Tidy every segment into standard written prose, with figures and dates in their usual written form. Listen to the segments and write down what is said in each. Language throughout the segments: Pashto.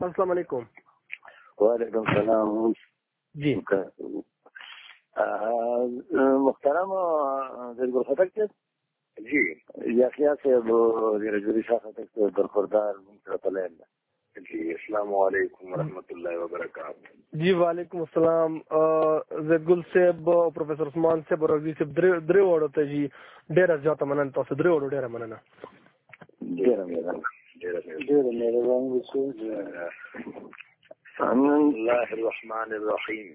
السلام علیکم. وعلیکم السلام. جی محترم زرگل خطک صاحب جی یحیی صاحب رجوری شاه خطک صاحب برخوردار مونږ جی السلام علیکم ورحمۃ اللہ وبرکاتہ. جی وعلیکم السلام. زیدګل صاحب او پروفیسور عثمان صاحب او رضی صاحب درې وړو ته جی ډیره زیاته مننه. تاسو درې وړو ډیره مننه. ډیره مهرباني وشي. بسم الله الرحمن الرحیم.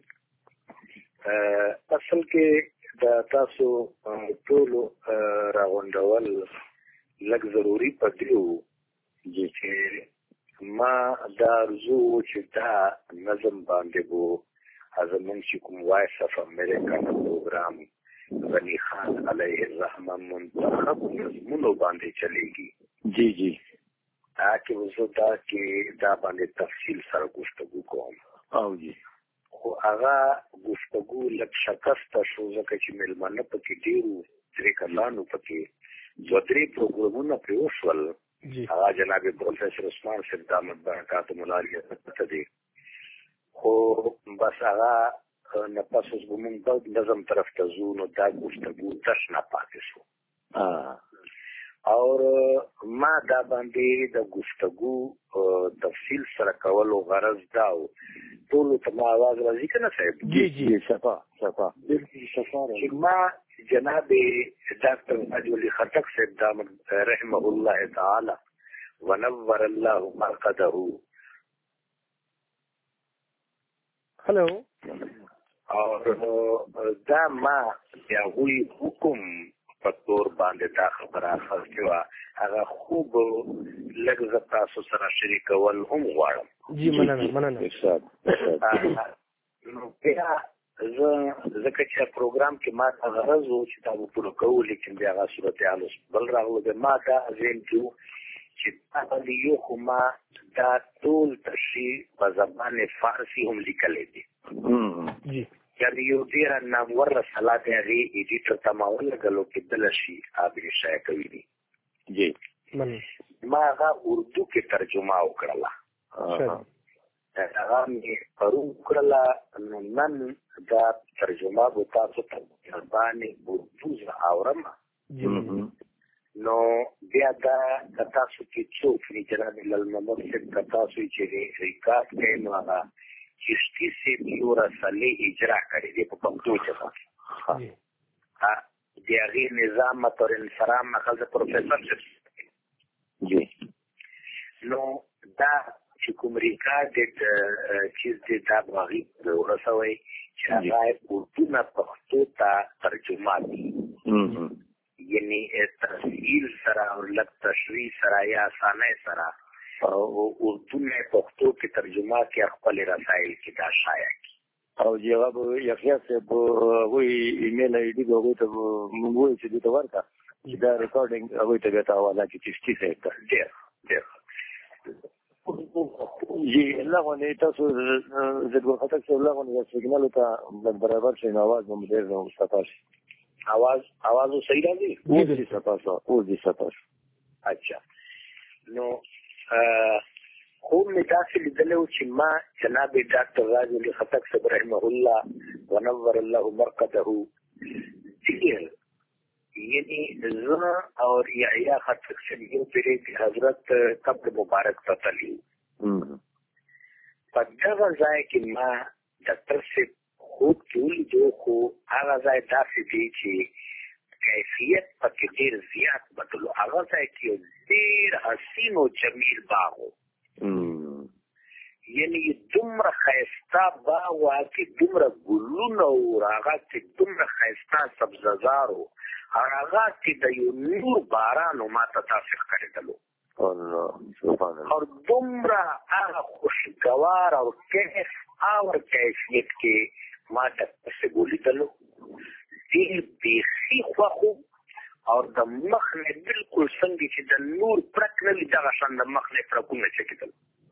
اصل کې د تاسو ټول راغونډول لږ ضروری پدریو چې ما دا ارزو چې دا نظم باندې بو زمون چې کوم وایس اف امریکا پروګرام غنی خان علیه الرحمه منتخب نظمونو باندې چلیږي. جی جی کې وزو دا باندې تفصیل سره گفتگو کوم. او جی خو هغه گفتگو لږ شکسته شو ځکه چې مېلمانه پکې ډېرو درې کسانو پکې دوه درې پروګرامونه پرې وشول. هغه جناب پروفیسور عثمان صاحب دامت برکاته ملالیه ته دی. خو بس هغه نه پس اوس به مونږ نظم طرف ته ځو نو دا گفتگو تش نه پاتې شو. اور ما دا باندې د گفتگو تفصیل سره کولو غرض داو ټول ته ما आवाज راځي کنه صاحب؟ جی جی صفا چې ما جناب ډاکټر اجولی خټک صاحب دامت رحمه الله تعالی ونور الله مرقده هلو اور دا ما یا وی حکم په تور باندې دا خبره اخلي وا هغه خوب لږ ز تاسو سره شریکول هم غواړم. جی مننه ارشاد. نو بیا زه چې پروګرام کې ما غرض و چې تاسو پوره کوو لیکن بیا هغه صورتحال بل راغله ما دا زم چې تاسو یو خو ما دا ټول تشریح په زبان فارسی هم لیکلې دي. جی یعنی یو ډیر نامور رسالات هغه ایډیټر تماول غلو کې دلشي ابي شای کوي دي. جی ما هغه اردو کې ترجمه وکړه. هغه می پرو وکړه نو نن دا ترجمه به تاسو ته باندې اردو اورم. نو بیا دا تاسو کې څو فریجران للممر څخه تاسو چې ریکارډ کړئ نو هغه چشتی سے یو رسالے اجرا کړی دی په پښتو ژبه. د هغې نظام مطور انسرام مخل د پروفیسور جی نو دا چې کوم ریکارډ چیز دی دا باغی ورسوي چې هغه اردو نه پښتو ته ترجمه دي. یعنی تفصیل سره او لږ تشریح سره یا اسانه سره او اردو نه پښتو کې ترجمه کې خپل رسایل کې دا شایع کی. او جواب یحیی صاحب وی ایمیل آی ډی هغه ته موږ وایو چې دا ورته چې دا ریکارډینګ هغه ته غته حواله کې چشتي صاحب ډیر جی الله ولې تاسو زګور خطک صاحب الله ولې سیګنال ته برابر شي نواز مو ډیر نو مستفاش आवाज صحیح راځي؟ جی صفا. اچھا نو خو می تاسو لیدلو چې ما جناب ډاکټر راجل خطک صاحب رحمه الله ونور الله مرقده ذکر یعنی زنا اور یحیی خطک صاحب یو پیری حضرت قبر مبارک ته تللی. په دغه ځای کې ما ډاکټر صاحب خوب کې جو خو هغه ځای داسې دی چې کیفیت پکې ډېر زیات بدلو. هغه ځای کې ډېر حسین او جمیل باغ و. یعنی دومره ښایسته باغ و چې دومره ګلونه و هغه چې دومره ښایسته سبززار و هغه چې د یو نور باران و ما ته تاسې ښکارېدلو. او دومره هغه خوشګوار او کیف اور کیفیت کې ما ته څه ولیدلو ډېر بیخي خوښ و. او د مخ نه بالکل څنګه چې د نور پرک نه وي دغه شان د مخ نه پرکونه چکېدل.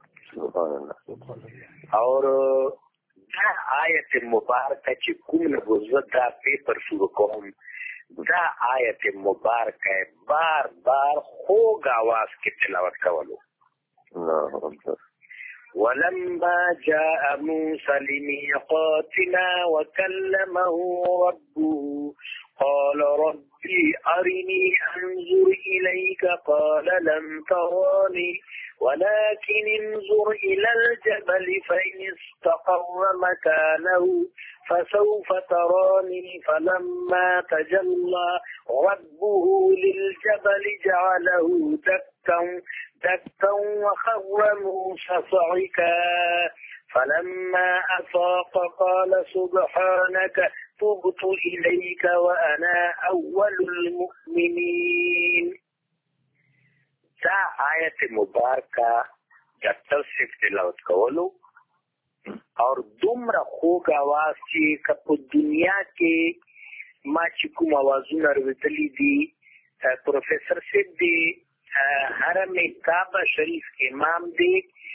اور دا آیت مبارکه چې کوم نه بوزه دا پیپر شروع کوم دا آیت مبارکه بار بار خوږ آواز کې تلاوت کولو. ولما جاء موسى لميقاتنا وكلمه ربه قال ربي أرني أنظر إليك قال لن تراني ولكن انظر إلى الجبل فإن استقر مكانه فسوف تراني فلما تجلى ربه للجبل جعله دكا وخر موسى صعقا فلما أفاق قال سبحانك تبت إليك وأنا أول المؤمنين. دا آیت مبارکه ډاکټر صاحب تلاوت کولو اور دومره خوږ आवाज چې په دنیا کې ما چې کوم आवाजونه اورېدلي دي پروفیسر صاحب دی حرم کعبه شریف امام دی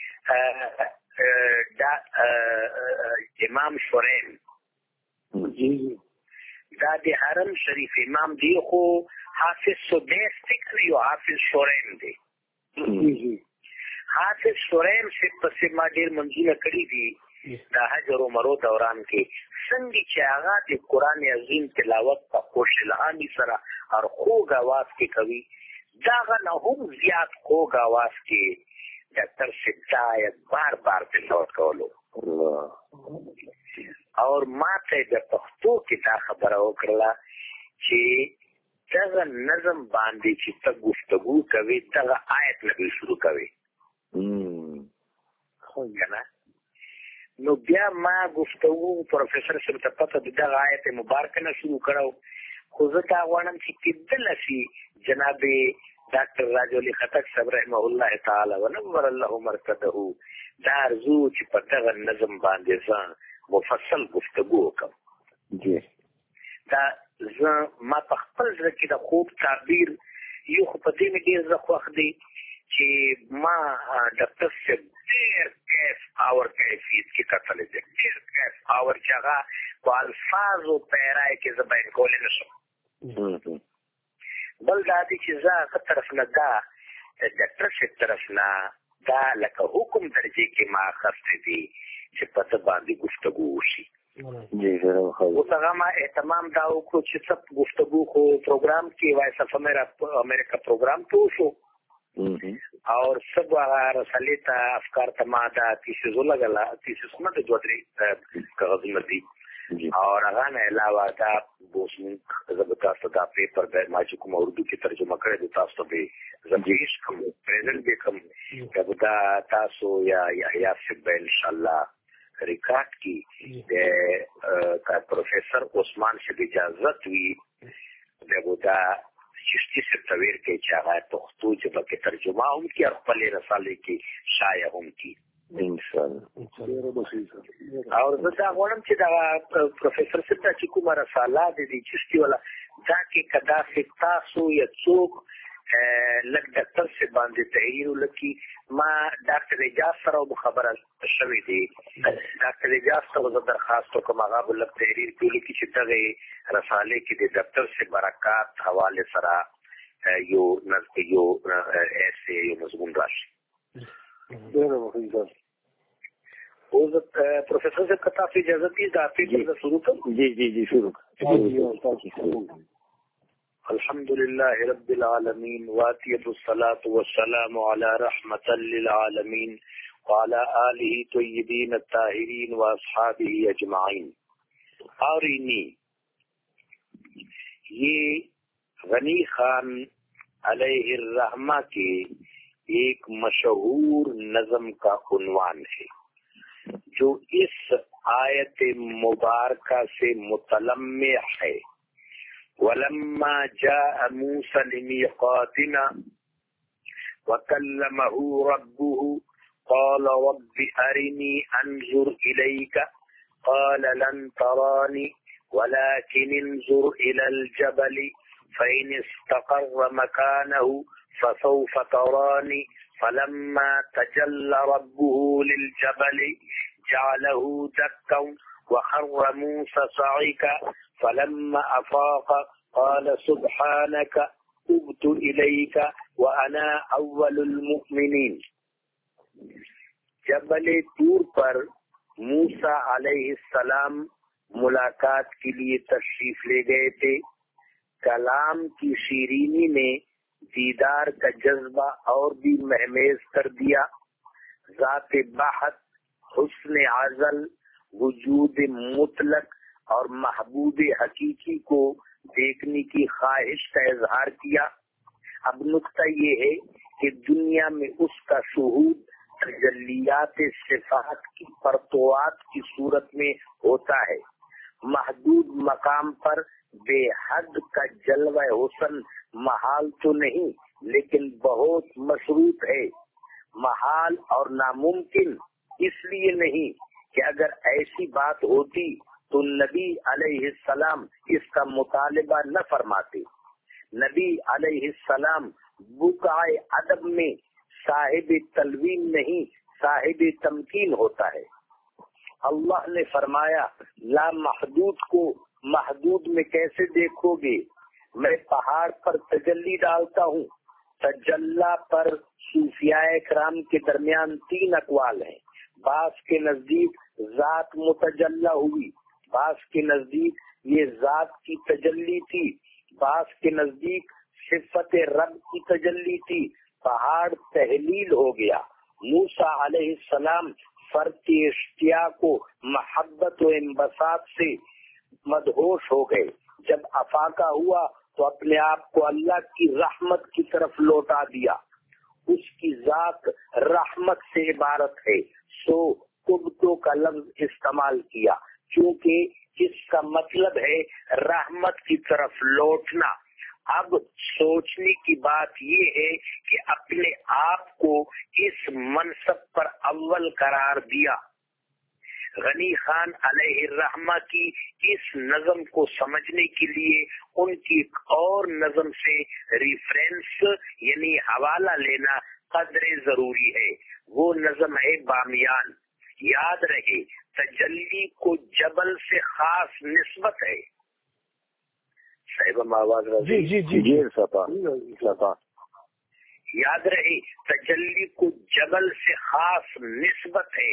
امام شورین دا د حرم شریف امام دی خو حافظ سدیس دی او حافظ شورین دی حافظ شورین سے پس ما ډیر منځونه کړی دي د حجر عمرو دوران کې څنګه چې هغه د قران عظیم تلاوت په خوش الهامي سره او خوږ आवाज کې کوي دا نه هم زیات خوږ आवाज کې ډاکټر صاحب بار بار تلاوت کولو اور ما ته د پښتو کې دا خبره وکړه چې دغه نظم باندې چې ته گفتگو کوي دغه آیت نه شروع کوي خو کنه نو بیا ما گفتگو پروفیسر سره ته پته دغه آیت مبارکه نه شروع کړو خو زه دا غواړم چې کېدل شي جناب ډاکټر راج علي خټک صاحب رحمه الله تعالی ونور الله مرکزه دا ارزو چې په دغه نظم باندې ځان مفصل گفتگو وکم جی دا زه ما په خپل ځکه کې د خوب تعبیر یو خو په دې کې زه خوښ دی چې ما ډاکټر صاحب ډېر کیف اور کیفیت کې کتل دي ډېر کیف اور چې هغه په الفاظو پیرای کې زه بیان کولی نشم بل دا دی چې زه هغه طرف نه دا ډاکټر صاحب طرف نه دا لکه حکم درجې کې ما اخیستی دي چې په څه باندې گفتگو وشي اوس هغه ما اهتمام دا وکړو چې څه گفتگو خو پروګرام کې وایس اف امریکا پروګرام تو شو اور سب رسالې ته افکار ته ما دا تیسیزو لګلا تیسیزونه د دوه درې کاغذونه دي اور هغه نه علاوه دا بوسمون زبتا صدا پیپر د ما چې کوم اردو کې ترجمه کړی د تاسو به زمجیش کوم پریزنټ به کوم دا تاسو یا سب ان شاء الله ریکارډ کی د پروفیسر عثمان سے اجازت وی دغه چشتي سپتویر کې چې هغه پښتو ژبه کې ترجمه هم کی او خپل رسالې کې شایع هم کی ان شاء الله اور زه دا غواړم چې دا پروفیسر سپتا چې کومه رساله د دې چشتي ولا دا کې کدا تاسو یا څوک لکه ډاکټر سے باندې تحریر لکی ما ډاکټر اجازه سره خبره شوې دي ډاکټر اجازه سره درخواست کوم هغه بل تحریر کولو کې چې دغه رساله کې د ډاکټر سے برکات حواله سره یو ایسه یو مضمون راشي ډېر مخکې او پروفیسر سے کتا سے اجازه دي دا پیپر شروع کړو جی شروع الحمد لله رب العالمين واتية الصلاة والسلام على رحمة للعالمين وعلى آله طيبين الطاهرين وأصحابه أجمعين. آرینی یہ غنی خان علیہ الرحمہ کے ایک مشہور نظم کا عنوان ہے جو اس آیت مبارکہ سے متلمع ہے. ولما جاء موسى لميقاتنا وكلمه ربه قال رب أرني أنظر إليك قال لن تراني ولكن انظر إلى الجبل فإن استقر مكانه فسوف تراني فلما تجلى ربه للجبل جعله دكا وخر موسى صعقا فلما أفاق قال سبحانك تبت إليك وأنا أول المؤمنين. جبل طور پر موسیٰ علیہ السلام ملاقات کے لیے تشریف لے گئے تھے. کلام کی شیرینی نے دیدار کا جذبہ اور بھی مہمیز کر دیا. ذات بحت، حسن ازل، وجود مطلق اور محبوب حقیقی کو دیکھنے کی خواہش کا اظہار کیا. اب نقطہ یہ ہے کہ دنیا میں اس کا شہود تجلیات صفات کی پرتوات کی صورت میں ہوتا ہے. محدود مقام پر بے حد کا جلوہ حسن محال تو نہیں لیکن بہت مشروط ہے. محال اور ناممکن اس لیے نہیں کہ اگر ایسی بات ہوتی تو نبی علیہ السلام اس کا مطالبہ نہ فرماتے. نبی علیہ السلام بقائے ادب میں صاحب تلوین نہیں صاحب تمکین ہوتا ہے. اللہ نے فرمایا لا محدود کو محدود میں کیسے دیکھو گے؟ میں پہاڑ پر تجلی ڈالتا ہوں. تجلا پر صوفیاء کرام کے درمیان 3 اقوال ہیں. بعض کے نزدیک ذات متجلا ہوئی، بعض کے نزدیک یہ ذات کی تجلی تھی، بعض کے نزدیک صفت رب کی تجلی تھی. پہاڑ تحلیل ہو گیا. موسیٰ علیہ السلام فرط اشتیاق و محبت و انبساط سے مدہوش ہو گئے. جب افاقہ ہوا تو اپنے آپ کو اللہ کی رحمت کی طرف لوٹا دیا. اس کی ذات رحمت سے عبارت ہے، سو تبتو کا لفظ استعمال کیا کیونکہ اس کا مطلب ہے رحمت کی طرف لوٹنا. اب سوچنے کی بات یہ ہے کہ اپنے آپ کو اس منصب پر اول قرار دیا. غنی خان علیہ الرحمہ کی اس نظم کو سمجھنے کے لیے ان کی ایک اور نظم سے ریفرنس یعنی حوالہ لینا قدر ضروری ہے. وہ نظم ہے بامیان. یاد رہے تجلی کو جبل سے خاص نسبت ہے. صاحب آواز جی صفا. یاد رہے تجلی کو جبل سے خاص نسبت ہے.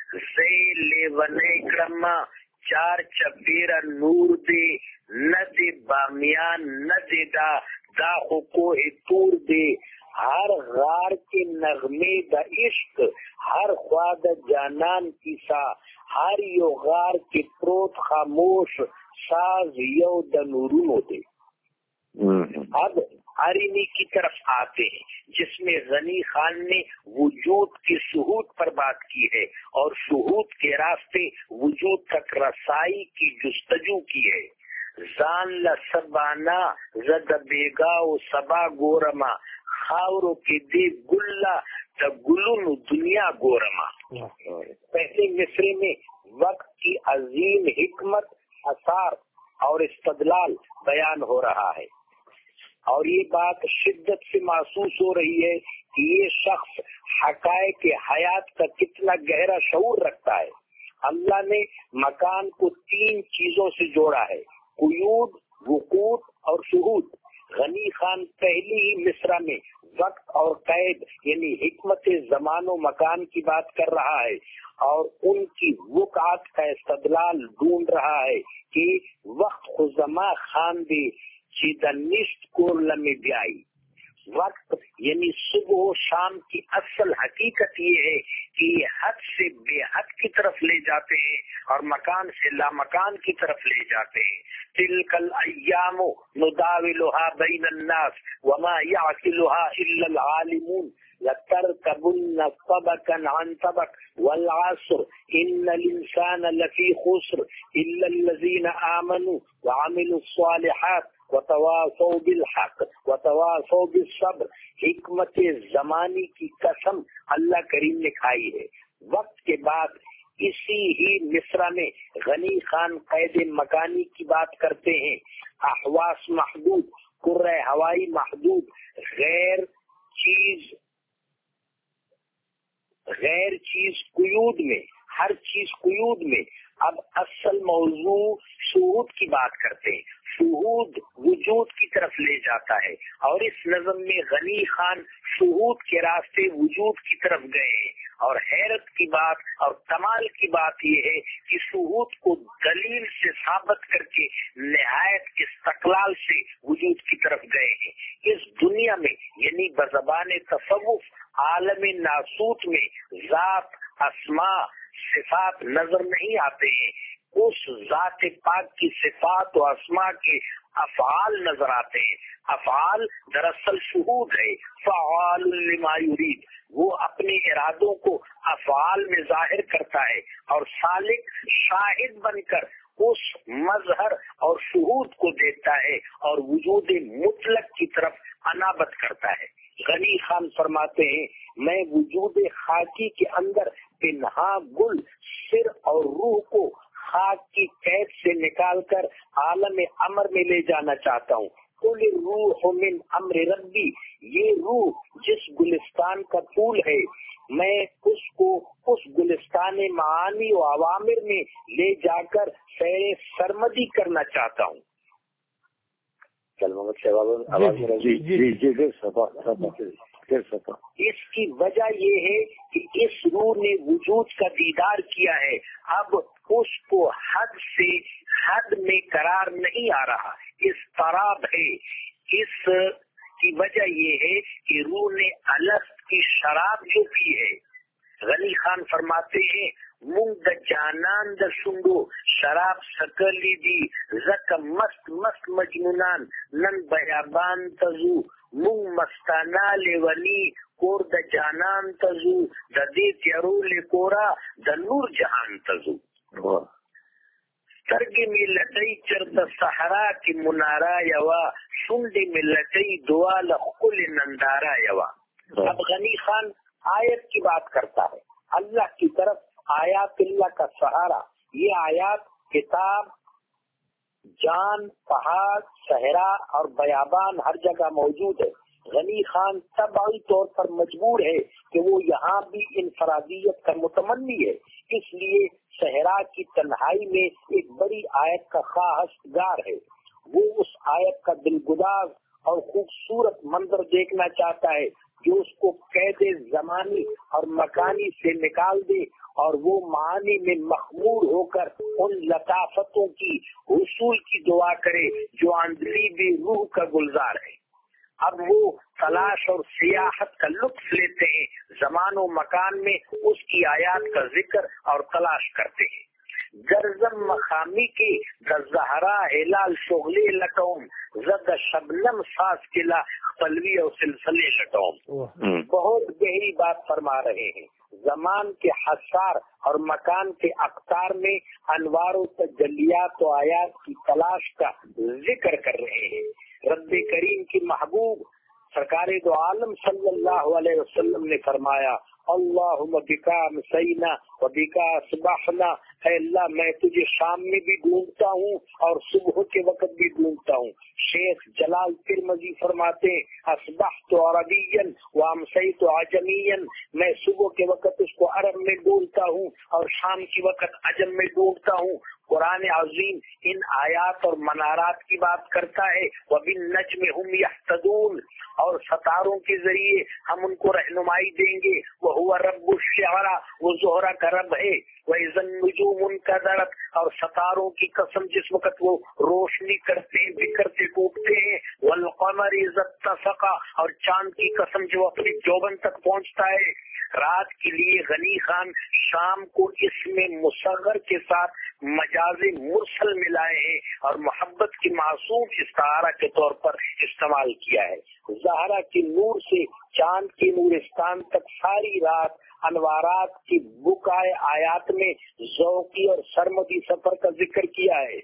کرما 4 چپیرا نور دے نہ دے بامیان نہ دے دا کوہ تور دے. ہر غار کے نغمے دا عشق ہر خواد جانان کی سا ہر یو غار کے پروت خاموش ساز یو دنورو دے. اب آرینی کی طرف آتے ہیں جس میں غنی خان نے وجود کے شہود پر بات کی ہے اور شہود کے راستے وجود تک رسائی کی جستجو کی ہے. زان لسبانا زد بیگا و سبا گورما خاورو کے دے گلا تا گلون دنیا گورما. پہلے مصرے میں وقت کی عظیم حکمت، اثار اور استدلال بیان ہو رہا ہے اور یہ بات شدت سے محسوس ہو رہی ہے کہ یہ شخص حقائق حیات کا کتنا گہرا شعور رکھتا ہے. اللہ نے مکان کو 3 چیزوں سے جوڑا ہے، قیود، وقوف اور شہود. غنی خان پہلی ہی مصرع میں وقت اور قید یعنی حکمت زمان و مکان کی بات کر رہا ہے اور ان کی وقعت کا استدلال ڈھونڈ رہا ہے کہ وقت خزما خان دے چیدہ نشت کو لمے بیائی. وقت یعنی صبح و شام کی اصل حقیقت یہ ہے کہ یہ حد سے بے حد کی طرف لے جاتے ہیں اور مکان سے لامکان کی طرف لے جاتے ہیں. تلک الایام نداولها بین الناس وما یعقلها الا العالمون لترکبن طبقا عن طبق والعصر ان الانسان لفی خسر الا الذین آمنوا وعملوا الصالحات وتواصوا بالحق وتواصوا بالصبر. حکمت زمانی کی قسم اللہ کریم نے کھائی ہے. وقت کے بعد اسی ہی مصرع میں غنی خان قید مکانی کی بات کرتے ہیں. احواس محدود، کرۂ ہوائی محدود، غیر چیز قیود میں ہر چیز قیود میں. اب اصل موضوع شہود کی بات کرتے ہیں. شہود وجود کی طرف لے جاتا ہے اور اس نظم میں غنی خان شہود کے راستے وجود کی طرف گئے ہیں. اور حیرت کی بات اور کمال کی بات یہ ہے کہ شہود کو دلیل سے ثابت کر کے نہایت استقلال سے وجود کی طرف گئے ہیں. اس دنیا میں یعنی بزبان تصوف عالم ناسوت میں ذات، اسماء، صفات نظر نہیں آتے ہیں. اس ذات پاک کی صفات و اسماء کے افعال نظر آتے ہیں. افعال دراصل شہود ہے. فعال لما یرید، وہ اپنے ارادوں کو افعال میں ظاہر کرتا ہے اور سالک شاہد بن کر اس مظہر اور شہود کو دیکھتا ہے اور وجود مطلق کی طرف انابت کرتا ہے. غنی خان فرماتے ہیں میں وجود خاکی کے اندر پنہا گل سر اور روح کو خاک کی قید سے نکال کر عالم امر میں لے جانا چاہتا ہوں. قل الروح من امر ربی، یہ روح جس گلستان کا پھول ہے میں اس کو اس گلستان معانی و عوامر میں لے جا کر سیر سرمدی کرنا چاہتا ہوں. اس کی وجہ یہ ہے کہ اس روح نے وجود کا دیدار کیا ہے. اب اس کو حد سے حد میں قرار نہیں آ رہا، اضطراب ہے. اس کی وجہ یہ ہے کہ روح نے الست کی شراب جو پی ہے. غنی خان فرماتے ہیں منگ د جانان د سنگو شراب سکلی دی زک مست مست مجنونان نن بیابان تزو منگ مستانا لیونی کور د جانان تزو د دی تیرو لکورا د نور جہان تزو. سترگی میں لٹئی چرد صحرا کی منارا یوا سنڈی میں لٹئی دعا لخل نندارا یوا. اب غنی خان آیت کی بات کرتا ہے، اللہ کی طرف آیات اللہ کا سہارا. یہ آیات کتاب، جان، پہاڑ، صحرا اور بیابان ہر جگہ موجود ہے. غنی خان طبعی طور پر مجبور ہے کہ وہ یہاں بھی انفرادیت کا متمنی ہے، اس لیے صحرا کی تنہائی میں ایک بڑی آیت کا خواہشگار ہے. وہ اس آیت کا دلگداز اور خوبصورت منظر دیکھنا چاہتا ہے جو اس کو قید زمانی اور مکانی سے نکال دے اور وہ معانی میں مخمور ہو کر ان لطافتوں کی حصول کی دعا کرے جو اندلی بھی روح کا گلزار ہے. اب وہ تلاش اور سیاحت کا لطف لیتے ہیں، زمان و مکان میں اس کی آیات کا ذکر اور تلاش کرتے ہیں. گرزم مخامی کی زہرا ہلال شغلی لٹوم زد شبنم ساز قلعہ پلوی اور سلسلے لٹوم. بہت گہری بات فرما رہے ہیں. زمان کے حسار اور مکان کے اقطار میں انوار و تجلیات و آیات کی تلاش کا ذکر کر رہے ہیں. رب کریم کی محبوب سرکار دو عالم صلی اللہ علیہ وسلم نے فرمایا اللہم بکا مسینا و بکا صبحنا، اے اللہ میں تجھے شام میں بھی ڈھونڈتا ہوں اور صبح کے وقت بھی ڈھونڈتا ہوں. شیخ جلال ترمذی فرماتے اصبحت عربیا وامسیت عجمیا، میں صبح کے وقت اس کو عرب میں ڈھونڈتا ہوں اور شام کے وقت عجم میں ڈھونڈتا ہوں. قرآن عظیم ان آیات اور منارات کی بات کرتا ہے. وَبِالنَّجْمِ هُمْ يَهْتَدُونَ، اور ستاروں کے ذریعے ہم ان کو رہنمائی دیں گے. وَهُوَ رَبُّ الشِّعْرَى، وہ زہرہ کا رب ہے. وَإِذَا النُّجُومُ انْكَدَرَتْ، اور ستاروں کی قسم جس وقت وہ روشنی کرتے ہیں، بکھرتے ٹوٹتے ہیں. وَالْقَمَرِ إِذَا اتَّسَقَ، اور چاند کی قسم جو اپنی جوبن تک پہنچتا ہے. رات کے لیے غنی خان شام کو اس میں مصغر کے ساتھ مجاز مرسل ملائے ہیں اور محبت کی معصوم استعارہ کے طور پر استعمال کیا ہے. زہرا کے نور سے چاند کے نورستان تک ساری رات انوارات کی بکائے آیات میں ذوقی اور سرمدی سفر کا ذکر کیا ہے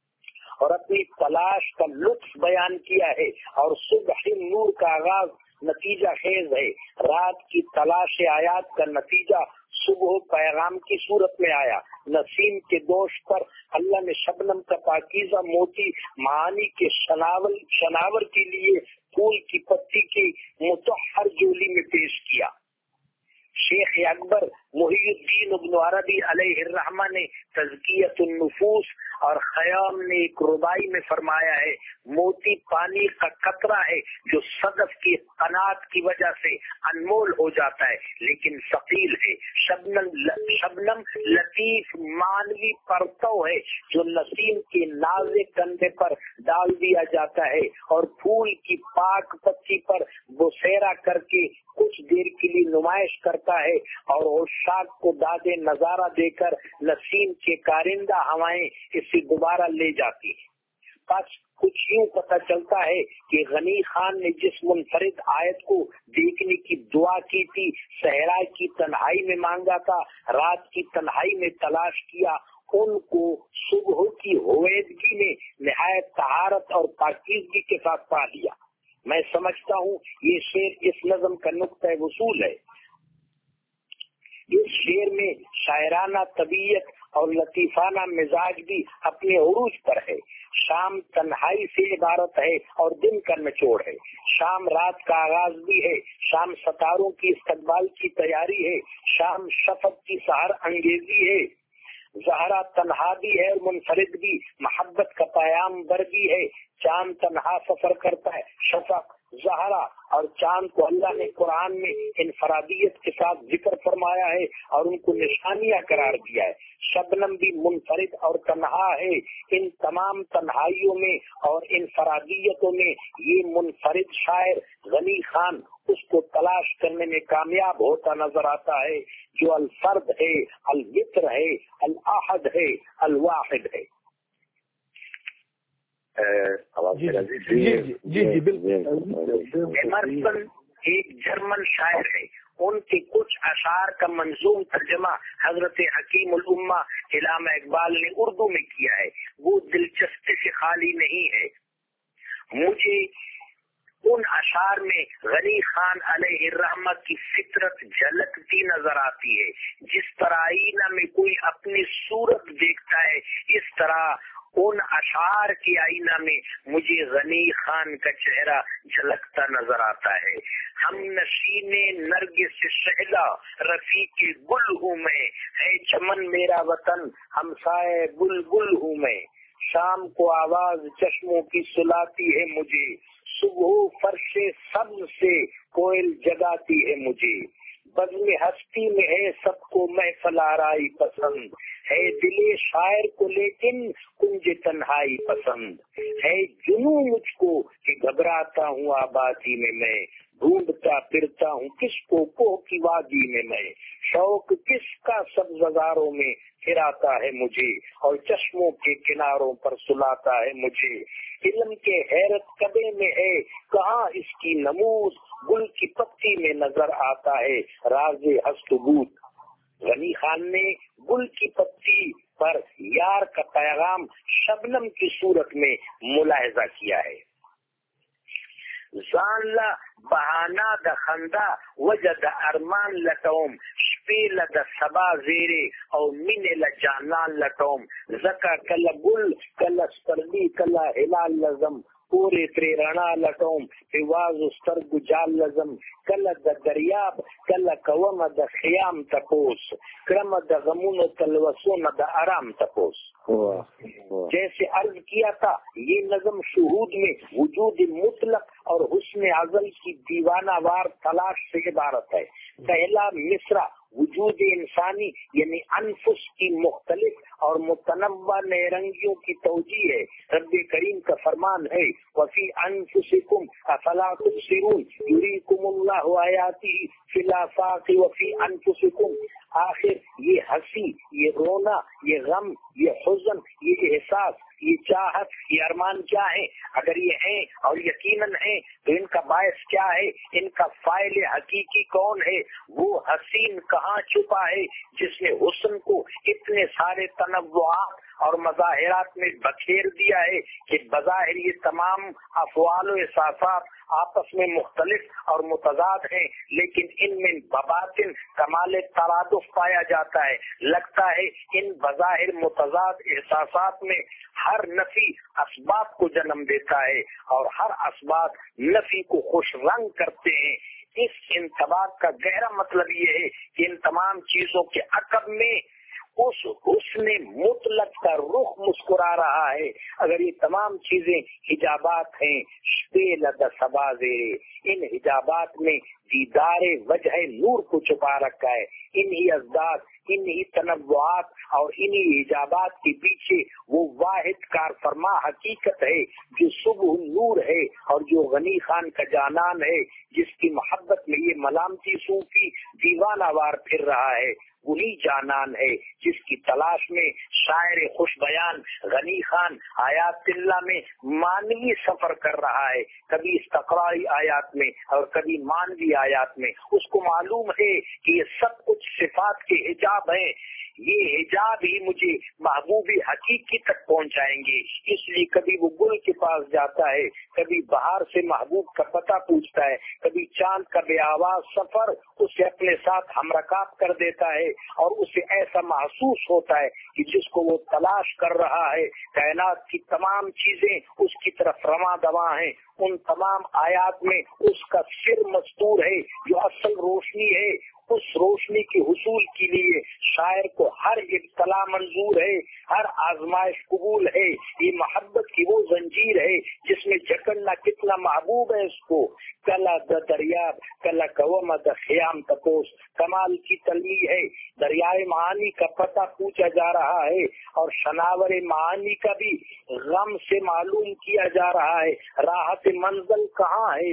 اور اپنی تلاش کا لطف بیان کیا ہے. اور صبح نور کا آغاز نتیجہ خیز ہے. رات کی تلاش آیات کا نتیجہ صبح پیغام کی صورت میں آیا. نسیم کے دوش پر اللہ نے شبنم کا پاکیزہ موتی معانی کے شناور کے لیے پھول کی پتی کی متحر جولی میں پیش کیا. شیخ اکبر محی الدین ابن عربی علیہ الرحمہ نے تزکیۃ النفوس اور خیام نے ایک ربائی میں فرمایا ہے، موتی پانی کا قطرہ ہے جو صدف کی قنات کی وجہ سے انمول ہو جاتا ہے لیکن ثقیل ہے، شبنم لطیف مانوی پرتو ہے جو نسیم کے نازک کندھے پر ڈال دیا جاتا ہے اور پھول کی پاک پتی پر بسیرا کر کے کچھ دیر کے لیے نمائش کرتا ہے اور عشاق کو دادے نظارہ دے کر نسیم کے کارندہ ہوائیں اسے دوبارہ لے جاتی ہیں۔ بس کچھ یوں پتہ چلتا ہے کہ غنی خان نے جس منفرد آیت کو دیکھنے کی دعا کی تھی، صحرا کی تنہائی میں مانگا تھا، رات کی تنہائی میں تلاش کیا، ان کو صبح کی ہویدگی میں نہایت طہارت اور پاکیزگی کے ساتھ پا لیا۔ میں سمجھتا ہوں یہ شعر اس نظم کا نقطہ وصول ہے۔ اس شعر میں شاعرانہ طبیعت اور لطیفانہ مزاج بھی اپنے عروج پر ہے۔ شام تنہائی سے عبارت ہے اور دن کا نچوڑ ہے، شام رات کا آغاز بھی ہے، شام ستاروں کی استقبال کی تیاری ہے، شام شفق کی سحر انگیزی ہے۔ زہرا تنہا بھی ہے اور منفرد بھی، محبت کا پیام بر بھی ہے۔ چاند تنہا سفر کرتا ہے، شفق، زہرا اور چاند کو اللہ نے قرآن میں انفرادیت کے ساتھ ذکر فرمایا ہے اور ان کو نشانیاں قرار دیا ہے۔ شبنم بھی منفرد اور تنہا ہے۔ ان تمام تنہائیوں میں اور انفرادیتوں میں یہ منفرد شاعر غنی خان اس کو تلاش کرنے میں کامیاب ہوتا نظر آتا ہے جو الفرد ہے، الوتر ہے، الاحد ہے، الواحد ہے۔ جی بالکل۔ ایمرسن ایک جرمن شاعر ہے، ان کے کچھ اشعار کا منظوم ترجمہ حضرت حکیم الامہ علامہ اقبال نے اردو میں کیا ہے، وہ دلچسپی سے خالی نہیں ہے۔ مجھے ان اشعار میں غنی خان علیہ الرحمہ کی فطرت جھلکتی نظر آتی ہے۔ جس طرح آئینہ میں کوئی اپنی صورت دیکھتا ہے، اس طرح ان اشعار کی آئینہ میں مجھے غنی خان کا چہرہ جھلکتا نظر آتا ہے۔ ہم نشین نرگس شہلا رفیق گل ہوں میں، ہے چمن میرا وطن ہمسائے بلبل ہوں میں۔ شام کو آواز چشموں کی سلاتی ہے مجھے، صبح فرش سبز سے کوئل جگاتی ہے مجھے۔ بزم ہستی میں ہے سب کو محفل آرائی پسند، ہے دل شاعر کو لیکن کنج تنہائی پسند۔ ہے جنوں مجھ کو کہ گھبراتا ہوں آبادی میں ڈھونڈتا پھرتا ہوں کس کو کوہ کی وادی میں شوق کس کا سبزاروں میں پھراتا ہے مجھے اور چشموں کے کناروں پر سلاتا ہے مجھے۔ علم کے حیرت کبے میں ہے کہاں اس کی نمود، گل کی پتی میں نظر آتا ہے راز ہست بود۔ غنی خان نے گل کی پتی پر یار کا پیغام شبنم کی صورت میں ملاحظہ کیا ہے۔ زان لا بہانا د خندا وجہ د ارمان لٹوم، شپی لد سبا زیرے او من لجانان لٹوم، زکا کلا گل کلا سپردی کلا ہلال لزم، پورے تری رنا لٹوم پیواز استرگ جال لزم، کلا د دریاب کلا کوم د خیام تپوس، کرم د غمون تلوسون د آرام تپوس۔ جیسے عرض کیا تھا یہ نظم شہود میں وجود مطلق اور حسن ازل کی دیوانہ وار تلاش سے عبارت ہے۔ پہلا مصرع وجود انسانی یعنی انفس کی مختلف اور متنوع نئے رنگیوں کی توجیہ ہے۔ رب کریم کا فرمان ہے وفی انفسکم افلا تبصرون یریکم اللہ آیاتہ فی الآفاق وفی انفسکم۔ آخر یہ ہنسی، یہ رونا، یہ غم، یہ حزن، یہ احساس، یہ چاہت، یہ ارمان کیا ہے؟ اگر یہ ہیں اور یقیناً ہیں تو ان کا باعث کیا ہے؟ ان کا فاعل حقیقی کون ہے؟ وہ حسین کہاں چھپا ہے جس نے حسن کو اتنے سارے تنوعات اور مظاہرات میں بکھیر دیا ہے کہ بظاہر یہ تمام افعال و احساسات آپس میں مختلف اور متضاد ہیں، لیکن ان میں بباطن کمال ترادف پایا جاتا ہے۔ لگتا ہے ان بظاہر متضاد احساسات میں ہر نفی اسباب کو جنم دیتا ہے اور ہر اسباب نفی کو خوش رنگ کرتے ہیں۔ اس انضباط کا گہرا مطلب یہ ہے کہ ان تمام چیزوں کے عقب میں اس حسن مطلق کا رخ مسکرا رہا ہے. اگر یہ تمام چیزیں حجابات ہیں ان حجابات میں دیدار وجہ نور کو چھپا رکھا ہے. انہی ازداد، انہی تنوعات اور انہی حجابات کے پیچھے وہ واحد کار فرما حقیقت ہے جو صبح نور ہے اور جو غنی خان کا جانان ہے، جس کی محبت میں یہ ملامتی صوفی دیوانہ وار پھر رہا ہے. وہی جانان ہے جس کی تلاش میں شاعر خوش بیان غنی خان آیات اللہ میں مانوی سفر کر رہا ہے، کبھی استقرائی آیات میں اور کبھی مانوی آیات میں. اس کو معلوم ہے کہ یہ سب کچھ صفات کے حجاب ہیں. یہ حجاب ہی مجھے محبوب حقیقی تک پہنچائیں گے. اس لیے کبھی وہ گل کے پاس جاتا ہے، کبھی بہار سے محبوب کا پتہ پوچھتا ہے، کبھی چاند کا بے آواز سفر اسے اپنے ساتھ ہمرکاب کر دیتا ہے اور اسے ایسا محسوس ہوتا ہے کہ جس کو وہ تلاش کر رہا ہے. کائنات کی تمام چیزیں اس کی طرف رواں دواں ہیں. ان تمام آیات میں اس کا سر مستور ہے جو اصل روشنی ہے. اس روشنی کے حصول کے لیے شاعر کو ہر ابتلا منظور ہے، ہر آزمائش قبول ہے. یہ محبت کی وہ زنجیر ہے جس میں جکڑنا کتنا محبوب ہے اس کو. کلا دریاب کلا قوم خیام تپوس، کمال کی تلوی ہے. دریائے معانی کا پتہ پوچھا جا رہا ہے اور شناور معانی کا بھی غم سے معلوم کیا جا رہا ہے. راحت منزل کہاں ہے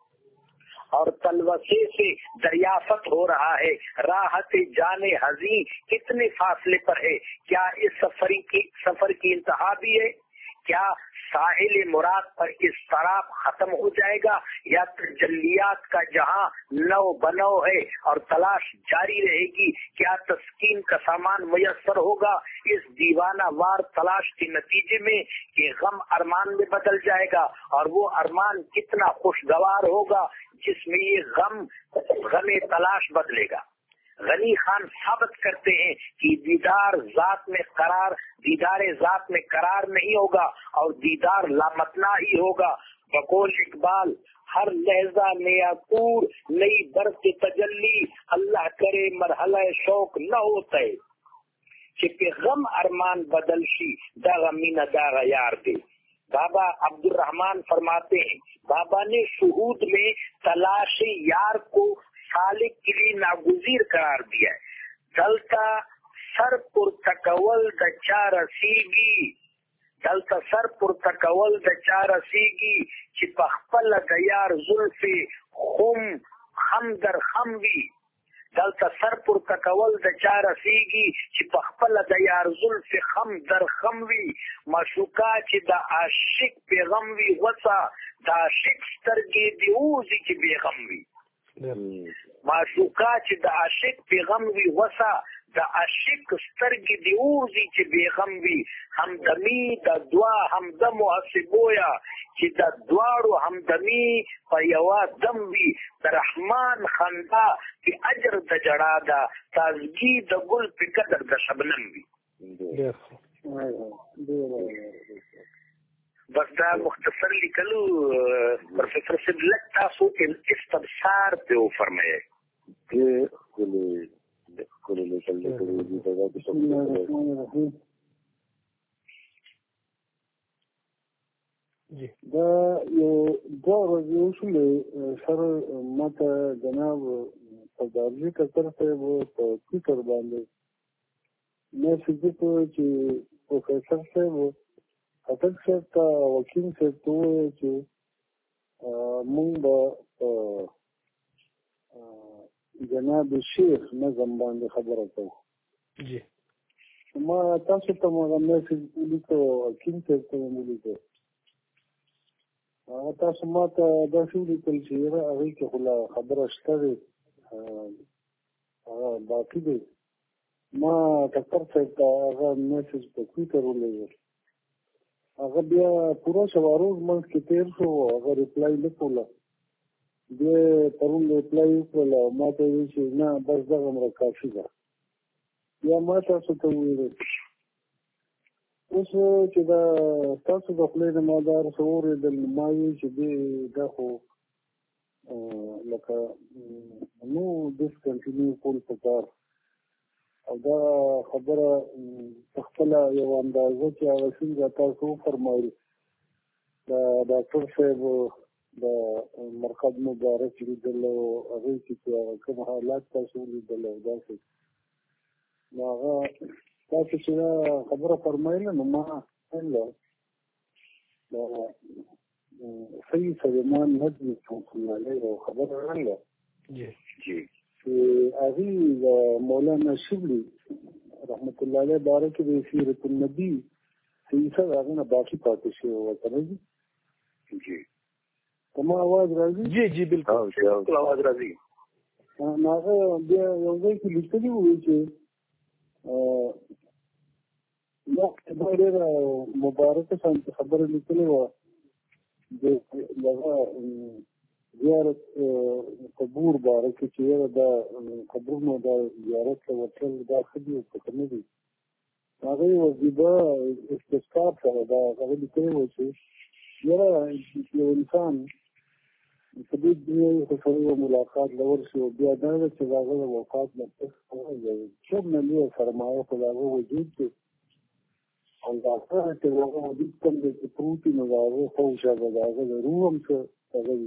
اور تلوسے سے دریافت ہو رہا ہے. راحت جانے حزین کتنے فاصلے پر ہے. کیا اس سفر کی انتہا بھی ہے؟ کیا ساحل مراد پر اضطراب ختم ہو جائے گا یا تجلیات کا جہاں نو بنو ہے اور تلاش جاری رہے گی؟ کیا تسکین کا سامان میسر ہوگا اس دیوانہ وار تلاش کے نتیجے میں کہ غم ارمان میں بدل جائے گا؟ اور وہ ارمان کتنا خوشگوار ہوگا جس میں یہ غم تلاش بدلے گا. غنی خان ثابت کرتے ہیں کہ دیدار ذات میں قرار نہیں ہوگا اور دیدار لامتنا ہی ہوگا. بقول اقبال، ہر لہجہ نیا پور نئی برق تجلی، اللہ کرے مرحلہ شوق نہ ہوتا ہے کہ غم ارمان بدلشی داغ مین داغ یار دے. بابا عبد الرحمان فرماتے ہیں بابا نے شہود میں تلاش یار کو سالک کے لیے ناگزیر قرار دیا ہے. دلتا سر پر تکول دچا رسیگی، دلتا سر پر تکول دچا رسیگی چی پخپل دیار زلف خم در خم وی. دلتا سر پر تکول دچا رسیگی چی پخپل دیار زلف خم در خم وی. مشوکا چی دا عاشق پیغم وی وسا دا عاشق سترگی دیوزی چی بیغم وی. معشوقا چې د عاشق پیغام وی وسا د عاشق سترګې دی اوزي چې بیغم وي. همدمی د دوا همدم حسبویا چې د دواړو همدمی په یوه دم وي. د رحمان خندا په اجر د جړا ده، تازګي د ګل په قدر د شبنم وي. بس دا مختصر لیکلو پروفیسر صاحب لږ تاسو استبصار پې وفرمایئ. دا یو دوه ورځې وشولې سر ماته جناب سردارجي کتر صاحب په ټویټر باندې میسج وکړ چې پروفیسر صاحب خطک صاحب ته وکیل صاحب ته ووایه چې مونږ به جناب شیخ نظم باندې خبره کوو. ما تاسو ته هغه میسج ولیکه، وکیل صاحب ته مې ولیکه. هغه تاسو ما ته داسې ولیکل چې یاره هغوی کې خو لا خبره شته دی، هغه باقي دی. ما ډاکټر صاحب ته هغه میسج په ټویټر ولېږل. هغه بیا پوره شوه روز منځ کې تېر شو، هغه ریپلای نه کوله. بیا پرون ریپلای وکړله او ما ته وویل چې نه بس دغه مره کافي ده. بیا ما تاسو ته وویل اوس چې دا تاسو د خولې نه ما دا هر څه واورېدل، ما ویل چې دا خو لکه نو ډسکنټینیو کول پکار او دا خبره خپل یو اندازه چې هغه څنګه تاسو فرمایي دا ډاکټر صاحب د مرکز مبارک لیدل او هغه چې کوم حالات تاسو لیدل او دا څه هغه تاسو چې خبره فرمایله نو ما څنګه دا صحیح سلیمان نجم کوماله او خبره راغله جی هغه مولانا شبلی رحمت الله علیه بارک به سیرت النبی سیسه هغه باقی پاتې شو وته جی کوم आवाज راځي جی بالکل आवाज راځي هغه بیا یو ځای کې لیکلي وو چې یا ډېر مبارک څنګه خبره لیکلې و د لغه زیارت قبور بارک چې دا قبرونو د زیارت ورته دا خدي په کومه دي هغه وظیفه استسقاط سره دا هغه لیکلي و چې یو انسان په دې دنیا کې سره ملاقات لور شي او بیا دا چې هغه وفات نه پخې څو نه له فرمایو په هغه وجود کې او دا چې هغه وجود کوم چې پروتي نه راغی خو شابه دا هغه روحم څه هغه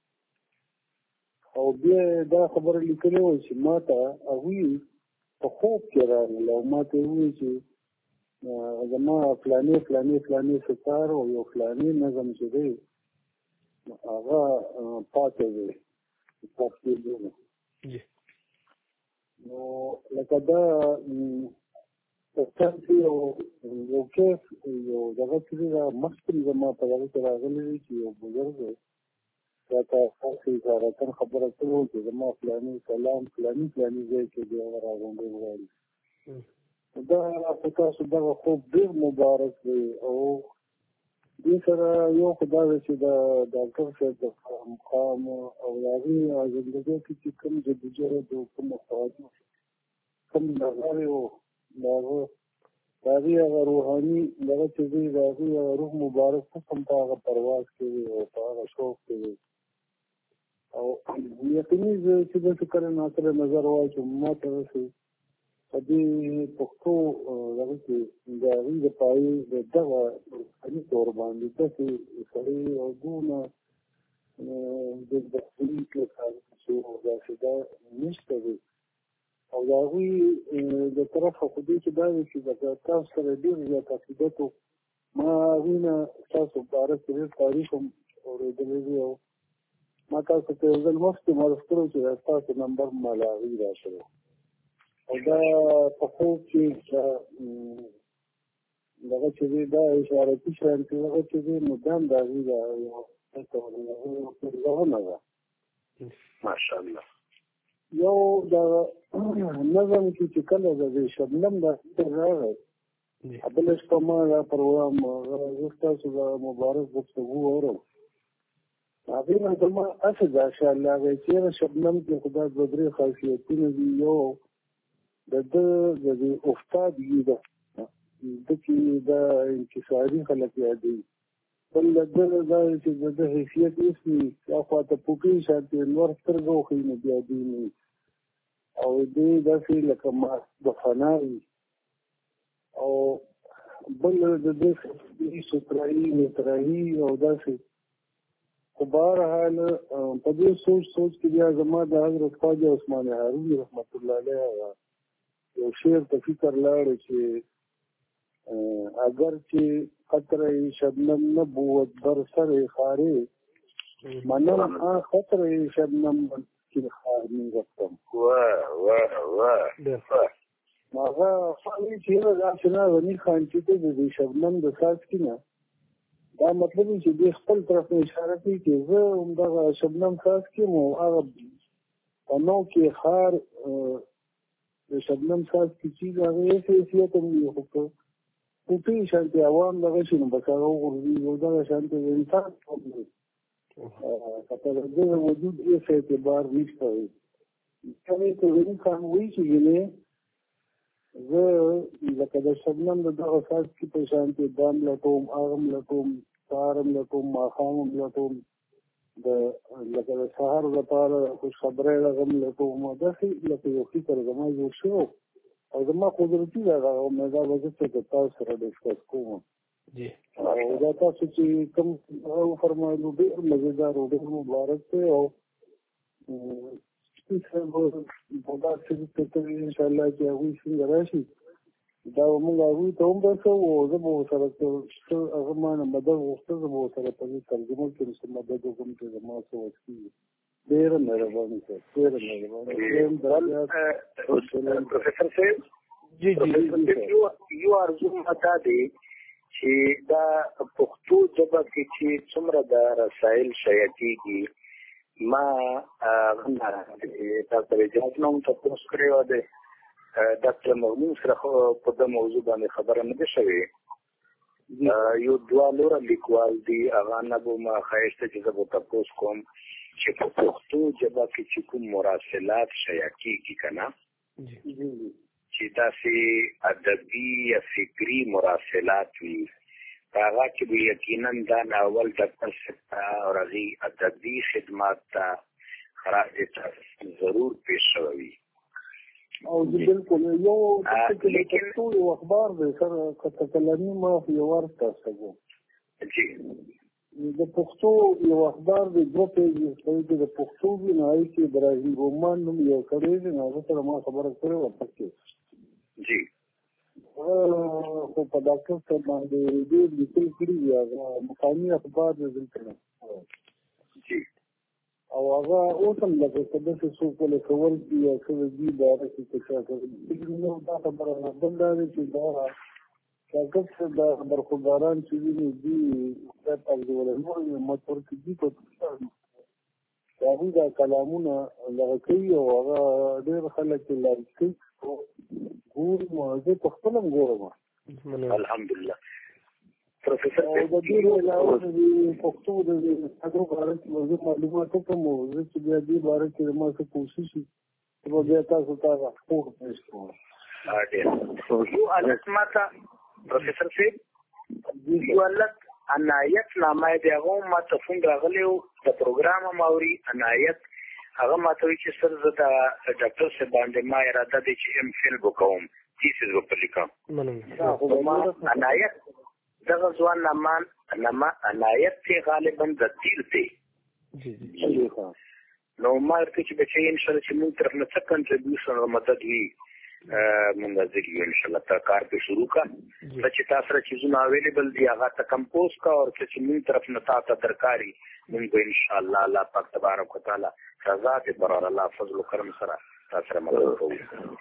او بیا دا خبره لیکلې و چې ماته هغه په خوب کې راغله او ماته وایي چې زما فلاني ستار او یو فلاني نظم چې دی هغه پاتې دی نو لکه دا څنګه یو کیس یو دغه چې دا مخکې زما په هغه کې راغلی چې یو بزرګ دا تاسو زارتن خبره کوي چې زما فلاني سلام فلاني ځای کې دی هغه راغونډي وایي دا تاسو دا خوب ډیر مبارک دی او دې سره یو خدای چې دا ډاکټر صاحب د مقام او یاري ژوندۍ کې چې کوم د بجره د کوم خواجو کوم نظر یو دا هغه روحاني دغه چې دی دا روح مبارک هم په هغه پرواز کوي او په هغه شوق کوي او یقیني چې د څکر نه سره نظر وایي چې ما ته شي په دې پښتو دغه کې دا د پای د دغه اني تور باندې چې سړی او دونه د دې کې چې دا څه نشته او دا وی د طرفه خو دې چې دا چې د تاسو سره ډیر زیات عقیدت ما وینا تاسو بار کې تاریخ اورېدلې او ما تاسو ته ځل وخت مرستو چې تاسو نمبر ملاوي راشه او دا په خو کې دغه چې دا اشاره کوي چې هغه چې مدام دا وی دا یو څه ورته ماشاءالله یو دا نظم کې کله د شبنم د راغی خپل شپه دا پروګرام تاسو د مبارک گفتگو اورم هغه ما اساس ان شاء الله چې شبنم کې خدای د درې خاصیتونه دي یو د استاد دی د کې دا انکساري خلک یادي بل دا چې د حیثیت اسمي یا خواته پوکي شانتي نور سترګو خو نه بیا دي او دې داسې لکه ما د فناي او بل د دې سترایي نترایي او داسې خو بهرحال په دې سوچ کې بیا زما د حضرت خواجه عثمان هاروني رحمت الله علیه یو شعر ته فکر لاړ چې اگر چې خطر شبنم نبوت بر سر خارے منم خطر شبنم کی خار من رفتم هغه خالي چې دا څنګه ونی خان چې د شبنم د ساز کینه دا مطلب چې د خپل طرف اشاره کوي چې زه هم د شبنم ساز کې مو هغه نو کې خار د شبنم ساز کې چې هغه یې حیثیت هم یو کو پوتې شانتي عوام دغه شنو بکاو ورزي یو دغه شانتي انسان کته د وجود یې څه اعتبار نشته کله ته ونی خان وی چې نه زه لکه د شبنم دغه ساز کې په شانتي دام لټوم اغم لټوم سارم لټوم ماخام لټوم لکه د سهار لپاره خوشخبرۍ رغم لټوم داسې لکه یو فکر زما جوړ شو او زما قدرتي ده هغه دا به زه چې تاسو سره ډسکس کوم او دا تاسو چې کوم وفرمایلو ډېر مزېدار او ډېر مبارک دی او دا چې انشاءالله چې هغوی څنګه راشي دا موږ هغوی ته هم رسوو او زه به ورسره هغه ما نه مدد غوښته زه به ورسره په دې ترجمه کې ورسره مدد وکړم چې زما څه وس کېږي. ډېره مهرباني صاحب، ډېره مهرباني. پروفیسر صاحب یو ارزو ماته دی چې دا پښتو ژبه کې چې څومره د رسایل شایع کېږي ما ډاکټر اجازت نه هم تپوس کړی و دی ډاکټر مغنون سره په دې موضوع باندې خبره نه ده شوې. یو دوه نور لیکوال دي هغه نه به ما خواهش ته چې زه به تپوس کوم چې په پښتو ژبه کې چې کوم مراسلات شایع کېږي که نه چې داسې ادبي یا فکري مراسلات وي په هغه کې به یقینا دا ناول ډاکټر صاحب ته او هغې ادبي خدمات ته خراج ته ضرور پیش شوی وي. او بالکل یو پښتو یو اخبار دی سر کتکلمی ما یو ورته سګو جی د پښتو یو اخبار دی دوه پیجې چې د پښتو وی نه ای چې ابراهیم رومان نوم یو کړی دی نو سره ما خبره کړې و پکې جی خو په ډاکټر صاحب باندې دې لیکل کړي دی هغه مقامي اخبار دی دلته جی او هغه اوس هم لکه څه داسې څوک ولې کول دي یا څه دي باره کې چې څه کوي نو دا خبره نه بل دا دی چې دا ډاکټر صاحب د خبرخونداران چې ویني دي دا تاسو ولې نو مطور کې دي په هغوی دا کلامونه دغه کوي او هغه ډېر خلک یې لایک کوي ګورم زه په خپله هم ګورم الحمدلله. پروفیسر او د دې علاوه د پښتو د هغو باره کې موضوع معلومات کوم زه چې بیا دې باره کې ما څه کوشش چې بیا تاسو ته راپور پیش کوم. یو الګ ماته پروفیسر صاحب یو الګ عنایت نامه دی هغه ما ته فون راغلی و د پروګرام ماوري عنایت هغه ما ته وایي چې سر زه د ډاکټر صاحب باندې ما اراده دی چې ام فیل وکوم تیسیز ولیکم. عنایت دغه ځوان نامه عنایت دی غالبا د تیر دی نو ما ورته چې بچی انشاءالله چې موږ طرف نه څه کنټریبیوشن او مدد وي موږ ځکه انشاءالله تا کار په شروع کا چې تاسو سره چیزونه اویلیبل دي هغه ته کمپوز کا او چې موږ طرف نه تاسو درکاري موږ انشاءالله الله پاک تبارک وتعالى رضا دې برار الله فضل و کرم سره تاسو سره مدد کوو.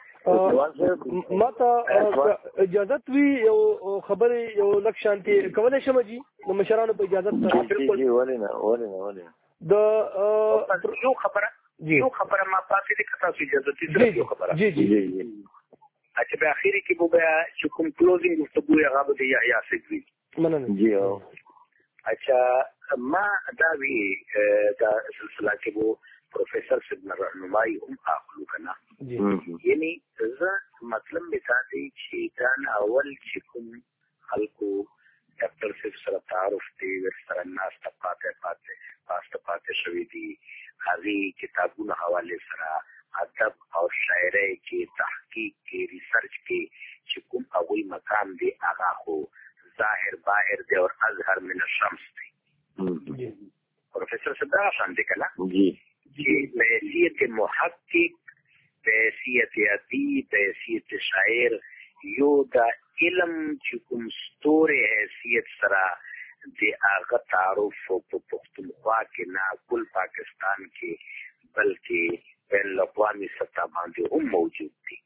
ماته اجازت وی یو خبرې یو لک شانتي کولای شم جی د مشرانو په اجازت سره بالکل ولې نه د یو خبره ما پاتې دي که تاسو اجازه دي یو خبره جی چې په اخر کې به چې کوم کلوزینګ گفتگو هغه به یا سګوي مننه جی اچھا ما دا وی دا سلسله کې وو پروفیسر سیدنا رهنمای هم اخلو کنه یعنی زه مطلب مثال دی چې دا اول چې کوم خلکو ډاکټر صاحب سره تعارف دی ورسره ناس پاتې شوي دي هغې کتابونو حوالې سره ادب او شاعرۍ کې تحقیق کې ریسرچ کې چې کوم هغوی مقام دی هغه خو ظاهر باهر دی او اظهر من الشمس دی. پروفیسر صاحب دا شان دی که نه چې بحیثیت محقق بحیثیت ادیب بحیثیت شاعر یو دا علم چې کوم ستوري حیثیت سره د هغه تعارف په پښتونخوا کې نه کل پاکستان کې بلکې بین الاقوامي سطح باندې هم موجود دي.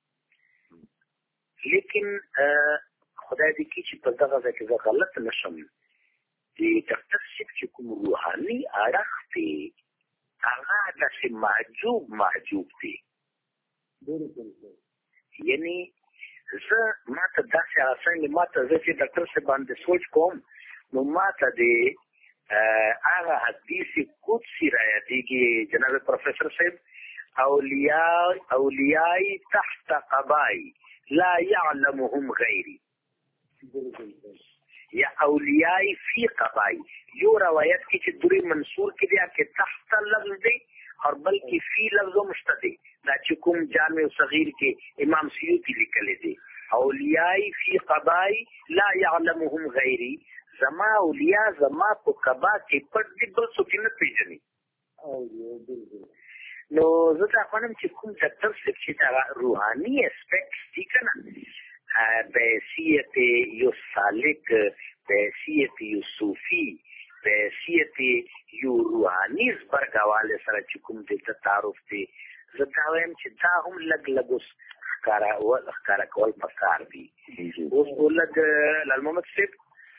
لیکن خدای دې کړي چې په دغه ځای کې زه غلط نه شم د ډاکټر صاحب چې کوم روحاني اړخ دی هغه داسې محجوب دی. یعنی زه ما ته داسې څنګه ما ته زه چې ډاکټر صاحب باندې سوچ کوم نو ما ته د هغه حدیث قدسي رایادېږي جناب پروفیسر صاحب اولیای تحت قبای لا یعلمهم غیری. یا اولیاء فی قبائی. یو روایت کې چې دوی منصور کې دی کې تحت لفظ دی اور بلکې فی لفظ مشتدی دا چې کوم جامع صغیر کې امام سیوطی لیکلی دی اولیاء فی قبائی لا یعلمهم غیری زما اولیاء زما په قبا کې پټ دي بل څوک نه پیژني. نو زه دا خانم چې کوم ډاکټر صاحب چې دا روحاني اسپیکټس دي کنه بحیثیت یو سالک بحیثیت یو صوفی بحیثیت یو روحاني زبرګواله سره چې کوم د تعارف دی زه دا وایم چې دا هم لږ اوس ښکارا کول پکار دي. اوس لږ لال محمد صاحب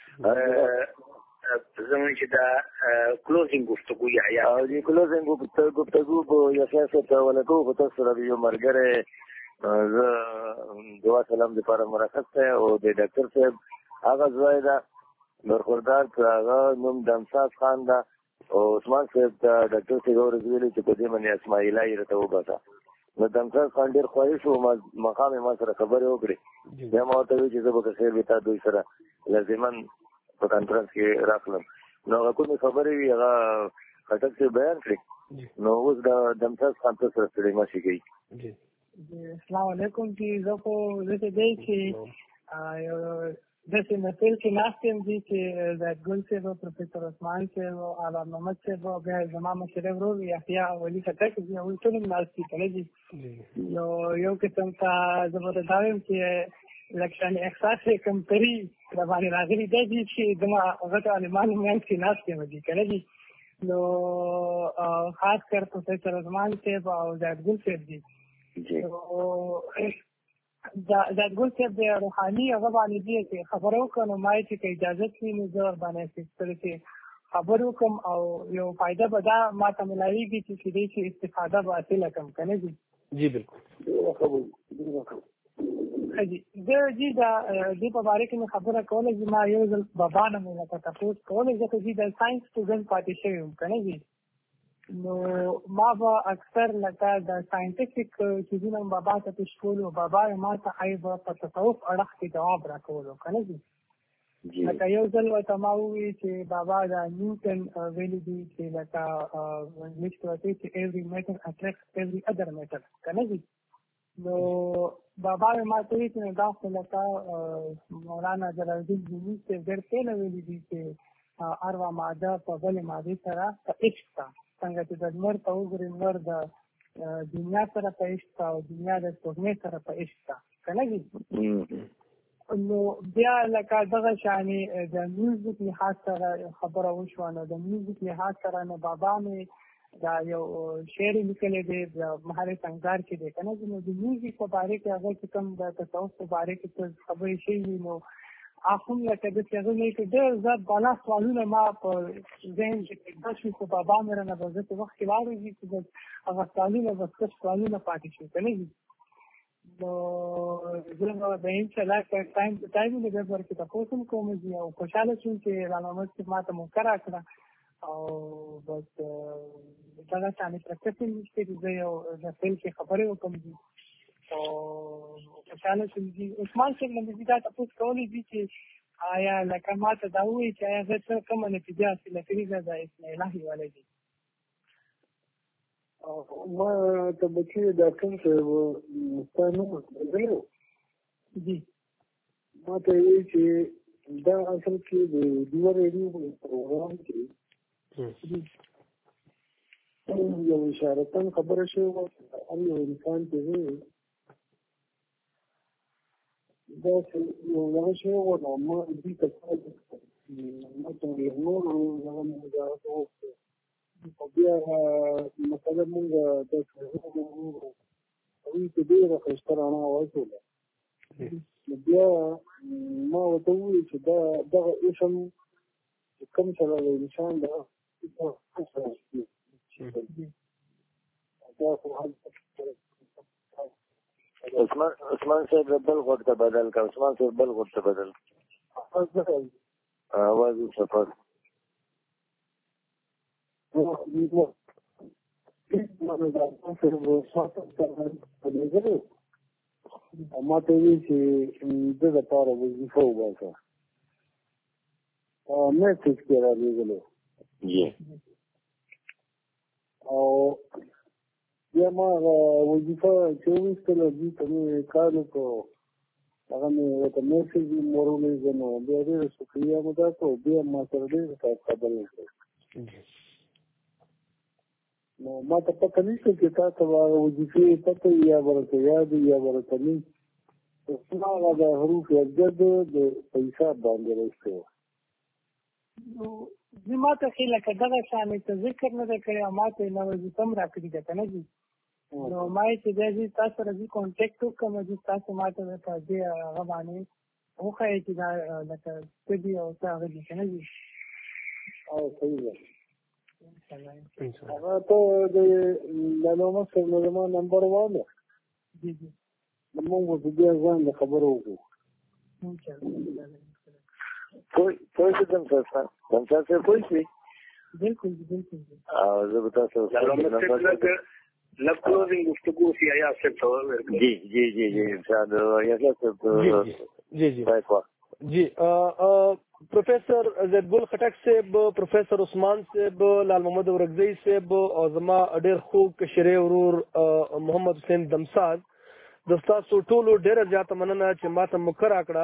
زمون چې دا کلوزینګ گفتگو یا دی کلوزینګ گفتگو په یاسه ته ولکو په تاسو سره یو مرګره زه دعا سلام لپاره مرخص ته او د ډاکټر صاحب هغه ځای دا برخوردار هغه نوم دمساز خان دا او عثمان صاحب دا ډاکټر صاحب ورزویلی چې په دې باندې اسماعیلای راته وباسه. نو دمساز خان ډېر خواهش و مقام ما سره خبرې وکړې بیا ما ورته ویل چې زه به که خیر وي تا دوی سره لازما په کانفرنس کې راخلم. نو هغه کومې خبرې وي هغه خټک صاحب بیان کړې. نو اوس د دمساز خان ته سره ستړی ماشي کوي. السلام علیکم چې زه خو داسې دی چې داسې مسایل کې ناست یم دي چې زیدګل صاحب او پروفیسر عثمان صاحب او علامه محمد صاحب او بیا زما مشر ورور یحیی ولي خټک دي هغوی ټول هم ناست دي که نه دي. نو یو قسم ته زه به دا وایم چې لکه احساس کمتري راباندې راغلي دی چې زما غټو عالمانو منځ کې ناست یم دي که نه دي. نو خاص کر پروفیسر عثمان صاحب او زیدګل صاحب دي. زیدګل صاحب د روحاني هغه باندې دی چې خبره وکړم نو ما چې که اجازت وي نو زه ورباندې اخیستلی چې خبرې وکړم او یو فایده به دا ما ته ملاویږي چې کېدای شي استفاده به حاصله کړم که نه دي. جی بالکل زه جي د دې په باره کې مې خبره کوله چې ما یو ځل بابا نه مې لکه تپوس کولی ځکه چې د ساینس سټوډنټ پاتې شوی یم که نه دي. نو ما به اکثر لکه د ساینټیفیک چیزونه بابا ته پیش کولو بابا یې ما ته ای به په تصوف اړخ کې جواب راکولو که نه دي. لکه یو ځل ورته ما ووایي چې بابا دا نیوټن ویلي دي چې لکه انګلیش کې ورته چې every matter attracts every other matter که نه دي. نو بابا یې ما ته وایي چې دا خو لکه مولانا جلال الدین رومي صاحب ډېر پهله ویلي دي چې اروا ماده په بلې مادې سره په عشق ده څنګه چې د لمر ته وګورې لمر د دنیا سره په عشق ده او دنیا د سپوږمۍ سره په عشق ده که نه دي. نو بیا لکه دغه شانې د میوزیک لحاظ سره خبره وشوه نو د میوزیک لحاظ سره نو بابا مې دا یو شعر لیکلی دی د محل سنګار کې دی که نه دي. نو د میوزیک په باره کې هغه چې کوم د تصوف په باره کې څه خبرې شوي نو اخون لکه د هغه نه کې ډېر زیات بالا سوالونه ما په ذهن کې پیدا شوي خو بابا مې رانه به زه چې وخت کې واورېږي چې هغه سوالونه به څه سوالونه پاتې شي که نه دي. نو زه به د انشاءالله که ټایم په ټایم د دې باره کې تپوس هم کوم او خوشحاله شوم چې علامه محمد صاحب ما ته موقع راکړه او بس دغه شانې پرکټس هم نشته چې زه یو د فیل کې خبرې وکړم دي او خوشحاله شوم دي. عثمان صاحب نه مې دا تپوس کولی دي چې آیا لکه ما ته دا ووایي چې آیا زه څه کومه نتیجه حاصله کړې ده د اسم الهي والی دي. ما ته بچي ډاکټر صاحب ستا نوم ورکړی جی ما ته یې وایي چې دا اصل کې د دوه ریډیو پروګرام کې یو اشارتاً خبره شوې وه چې هر یو انسان چې دی داسې یو دغه شوې وه نو ما دوی ته ما ته ډېر نورو دغه مجاهد وکړو او بیا مثلا مونږ داسې هغوی ته ډېره ښایسته رڼا واچوله. نو بیا ما ورته وویل چې دغه اسم چې کوم سره د انسان د عثمان صاحب بل غوږ ته بدل کا عثمان صاحب بل غوږ ته بدل आवाज سفر ما ته وی چې د لپاره وظیفه وباسه میسج کې را لېږلی جی او بیا ما وظیفه چې وویستله دوی ته مې کار وکړو هغه مې ورته میسج هم ورولېږه نو بیا ډېره شکریه مو دا کړو بیا ما سره ډېرې خبرې وکړې نو ما ته پته نشته چې تا ته به هغه وظیفې پته یا به راته یاد یا به راته نه ما هغه د حروف ابجد د په حساب باندې راوستې وه زه ما ته ښې لکه دغه شان ته ذکر نه ده کړی او ما ته یې وظیفه هم راکړې ده که نه ځي نو ما یې چې بیا زه تاسو سره زه کانټیکټ وکړم زه تاسو ما ته په دې هغه باندې وښایې چې دا لکه څه دي او څه هغه دي که نه ځي صحیح ده هغه ته د علامه صاحب نه زما نمبر واله جی جی موږ به بیا ځان د خبرو وکړو پوه شو دمسا صاحب پوه شوې بالکل بالکل او زه به تاسو لږ کلوزینګ گفتگو سی آیا صاحب ته جی جی جی جی انشاءالله یا صاحب جی جی جی پروفیسر زیدګل خټک صاحب پروفیسر عثمان صاحب لال محمد ورغزی صاحب او زما ډېر خوږ کشرې ورور محمد حسین دمساز د ستاسو ټولو ډېره زیاته مننه چې ما ته موقع راکړه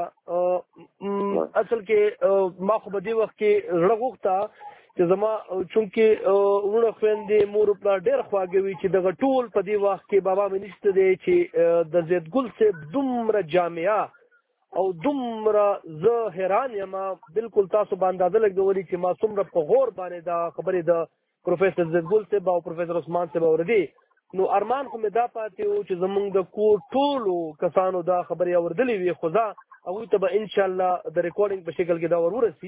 اصل کې ما خو په دې وخت کې زړه غوښته چې زما چونکې وروڼه خویندې مور پلار ډېر خواږه وي چې دغه ټول په دې وخت کې بابا مې نشته دی چې د زیدګل صاحب دومره جامعه او دومره زه حیران یم بالکل تاسو به اندازه لګولي چې ما څومره په غور باندې دا خبرې د پروفیسر زیدګل صاحب او پروفیسر عثمان صاحب اورېدې نو ارمان خو مې دا پاتې و چې زمونږ د کور ټولو کسانو دا خبرې اورېدلې وي خو زه هغوی ته به انشاءالله د ریکارډینګ په شکل کې دا ورسي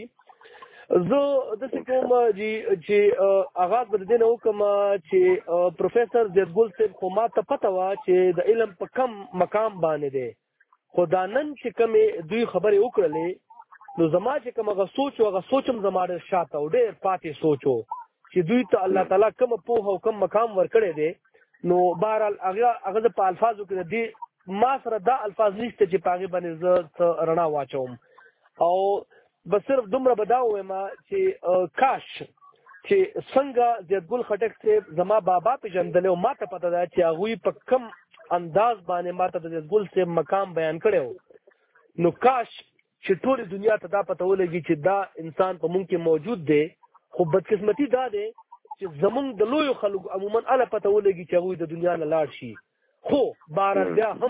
زه داسې کوم چې آغاز به د دې نه وکړم چې پروفیسر زیدګل صاحب خو ما ته پته وه چې د علم په کم مقام باندې دی خو دا نن چې کومې دوی خبرې وکړلې نو زما چې کوم هغه سوچ و هغه سوچ هم زما ډېر شاته و ډېر پاتې سوچ و چې دوی ته الله تعالی کومه پوهه او کم مقام ورکړی دی نو بهرحال هغه زه په الفاظو کې د دې ما سره دا الفاظ نشته چې په هغې باندې زه څه رڼا واچوم او بس صرف دومره به دا ووایم چې کاش چې څنګه زیدګل خټک صاحب زما بابا پېژندلی او ما ته پته ده چې هغوی په کم انداز باندې ما ته د زیدګل صاحب مقام بیان کړی و نو کاش چې ټولې دنیا ته دا پته ولګي چې دا انسان په مونږ کې موجود دی خو بدقسمتي دا دی چې زمونږ د لویو خلکو عموما اله پته ولګي چې هغوی د دنیا نه لاړ شي خو بهرحال بیا هم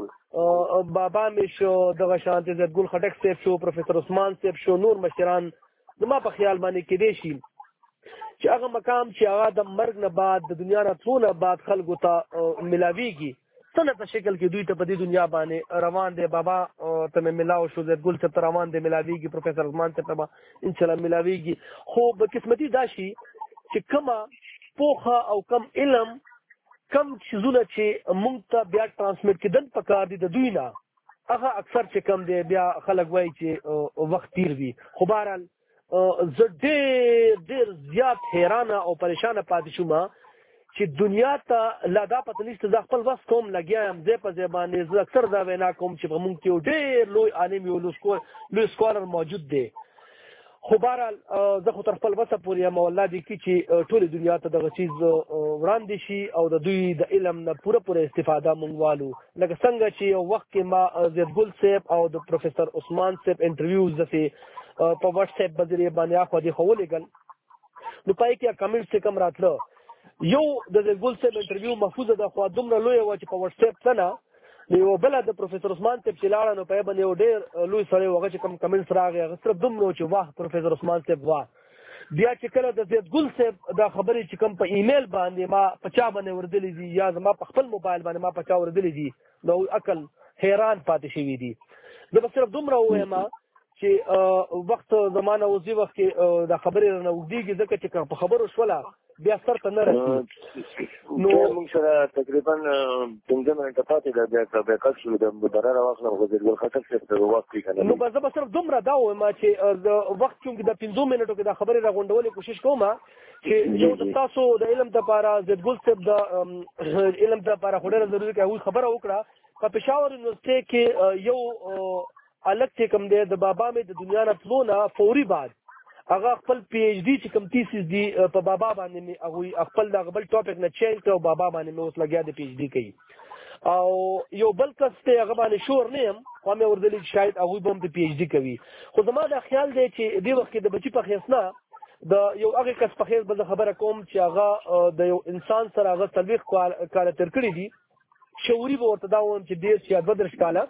بابا مې شو دغه شانتې زیدګل خټک صاحب شو پروفیسر عثمان صاحب شو نور مشران زما په خیال باندې کېدی شي چې هغه مقام چې هغه د مرګ نه بعد د دنیا نه تلو نه بعد خلکو ته ملاویږي څنګه په شکل کې دوی ته په دې دنیا باندې روان دی بابا ته مې ملاو شو زیدګل صاحب ته روان دی ملاویږي پروفیسر عثمان صاحب ته انشاءالله ملاویږي خو بدقسمتي دا شي چې کومه پوهه او کم علم کم چیزونه چې مونږ ته بیا ټرانسمیټ کېدل پکار دي د دوی نه هغه اکثر چې کم دی بیا خلک وایي چې وخت تیر وي خو بهرحال زه ډېر زیات حیرانه او پریشانه پاتې شوم چې دنیا ته لا دا پته نشته زه خپل وس کوم لګیا یم ځای په ځای باندې زه اکثر دا وینا کوم چې په مونږ کې یو ډېر لوی عالم یو لوی سکالر موجود دی خو بهرحال زه خو تر خپل وسه پورې یم او الله دې کړي چې ټولې دنیا ته دغه چیز وړاندې شي او د دوی د علم نه پوره استفاده مونږ والو لکه څنګه چې یو وخت کې ما زیدګل صاحب او د پروفیسر عثمان صاحب انټرویوز داسې په واټس ایپ ذریعې باندې اخوا دې خو ولېږل نو پای کې کمنټ چې کم راتله یو د زیدګل صاحب انټرویو محفوظه ده خو دومره لویه وه چې په واټس ایپ تله نو یو بله د پروفیسر عثمان صاحب چې لاړه نو په یې باندې یو ډېر لوی سړی و هغه چې کوم کمنټس راغی هغه صرف دومره چې واه پروفیسر عثمان صاحب واه بیا چې کله د زیدګل صاحب دا خبرې چې کوم په ایمیل باندې ما په چا باندې ورېدلې دي یا زما په خپل موبایل باندې ما په چا ورېدلې دي نو عقل حیران پاتې شوي دي زه به صرف دومره ووایم چې وخت زمانه اوس دې وخت کې دا خبرې رانه اوږدېږي ځکه چې په خبرو شوله بیا سر ته نه رسي نو موږ سره تقریبا 15 منټه پاتې ده بیا کټ شو د براره واخلم خو زیدګل خټک صاحب ته وخت وي که نه نو به زه به صرف دومره دا ووایم چې د وخت چونکې د 15 منټو کې دا خبرې راغونډولې کوشش کوم چې یو د تاسو د علم دپاره زیدګل صاحب د علم دپاره خو ډېره ضروري که هغوی خبره وکړه په پېښور یونیورسټۍ کې یو هلک چې کوم دی د بابا مې د دنیا نه تلو نه فوري بعد هغه خپل پی ایچ ډي چې کوم تیسیس دی په بابا باندې مې هغوی خپل دغه بل ټاپک نه چینج کړ او بابا باندې مې اوس لګیا د پی ایچ ډي کوي او یو بل کس ته هغه باندې شور نه یم خو مې ورته چې شاید هغوی به هم د پی ایچ ډي کوي خو زما دا خیال دی چې دې وخت کې د بچي په حیث نه د یو هغه کس په حیث به زه خبره کوم چې هغه د یو انسان سره هغه 40 کاله تېر کړي دي شعوري به ورته دا وایم چې 10 یا 32 کاله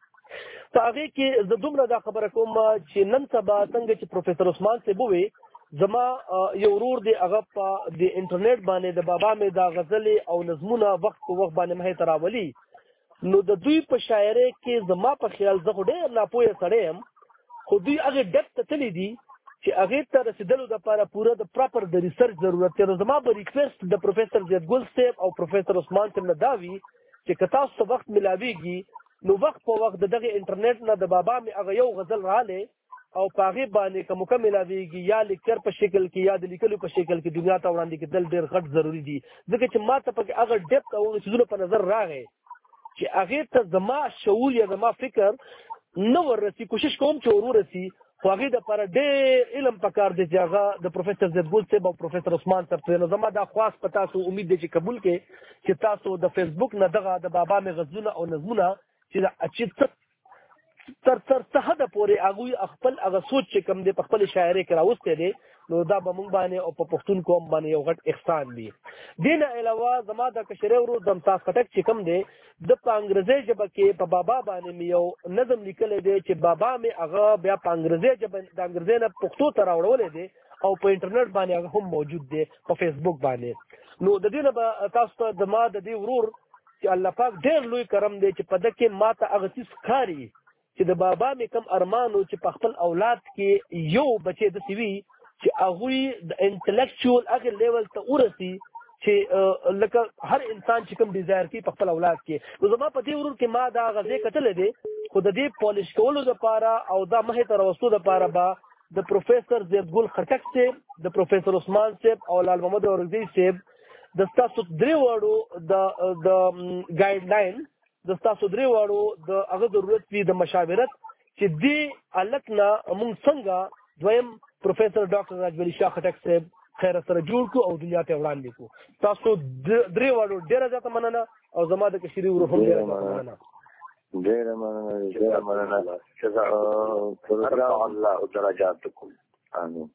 په هغې کې زه دومره دا خبره کوم چې نن سبا څنګه چې پروفیسر عثمان صاحب ووې زما یو ورور دی هغه په د انټرنیټ باندې د بابا مې دا غزلې او نظمونه وخت په وخت باندې مخې ته راولي نو د دوی په شاعرۍ کې زما په خیال زه خو ډېر ناپوهه سړی یم خو دوی هغې ډپ ته تللی دي چې هغې ته رسېدلو دپاره پوره د پراپر د ریسرچ ضرورت دی نو زما به ریکویسټ د پروفیسر زیدګل صاحب او پروفیسر عثمان صاحب نه دا وي چې که تاسو ته وخت ملاویږي نو وخت په وخت د دغه انټرنیټ نه د بابا مې هغه یو غزل رالی او په هغې باندې که موقع ملاویږي یا لیکچر په شکل کې یا د لیکلو په شکل کې دنیا ته وړاندې کېدل ډېر غټ ضروري دي ځکه چې ما ته پکې هغه ډیپت او څیزونه په نظر راغی چې هغې ته زما شعور یا زما فکر نه وررسي کوشش کوم چې ور ورسي خو هغې دپاره ډېر علم پکار دی چې هغه د پروفیسر زیدګل صاحب او پروفیسر عثمان صاحب ته نو زما دا خواست په تاسو امید دی چې قبول کړئ چې تاسو د فیسبوک نه دغه د بابا مې غزلونه او نظمونه چې تر څه حده پورې هغوی خپل هغه سوچ چې کوم دی په خپل شاعرۍ کې راوستی دی نو دا به موږ باندې او په پښتون قوم باندې یو غټ احسان دی دې نه علاوه زما د کشري ورور د امتاز خټک چې کوم دی د په انګریزي ژبه کې په بابا باندې مې یو نظم لیکلی دی چې بابا مې هغه بیا په انګریزي ژبه د انګریزي نه پښتو ته راوړولی دی او په انټرنیټ باندې هغه هم موجود دی په فیسبوک باندې نو د دې نه به تاسو ته د ما د دې ورور چې الله پاک ډېر لوی کرم دی چې په ده کې ما ته هغه څیز ښکاري چې د بابا مې کوم ارمان و چې په خپل اولاد کې یو بچی داسې وي چې هغوی د انټلیکچوال هغې لیول ته ورسي چې لکه هر انسان چې کوم ډیزایر کوي په خپل اولاد کې نو زما په دې ورور کې ما دا غزې کتلی دی خو د دې پالش کولو دپاره او دا مخې ته راوستو دپاره به د پروفیسر زیدګل خټک صاحب د پروفیسر عثمان صاحب او لال محمد اورکزي صاحب د ستاسو درې واړو د ګایډ لاین د ستاسو درې واړو د هغه ضرورت وي د مشاورت چې دې هلک نه موږ څنګه دویم پروفیسر ډاکټر راجولي شاه خټک صاحب خیر سره جوړ کړو او دنیا ته وړاندې کړو تاسو درې واړو ډېره زیاته مننه او زما د کشري ورور هم ډېره مننه ډېره مننه جزاک الله درجاتکم امين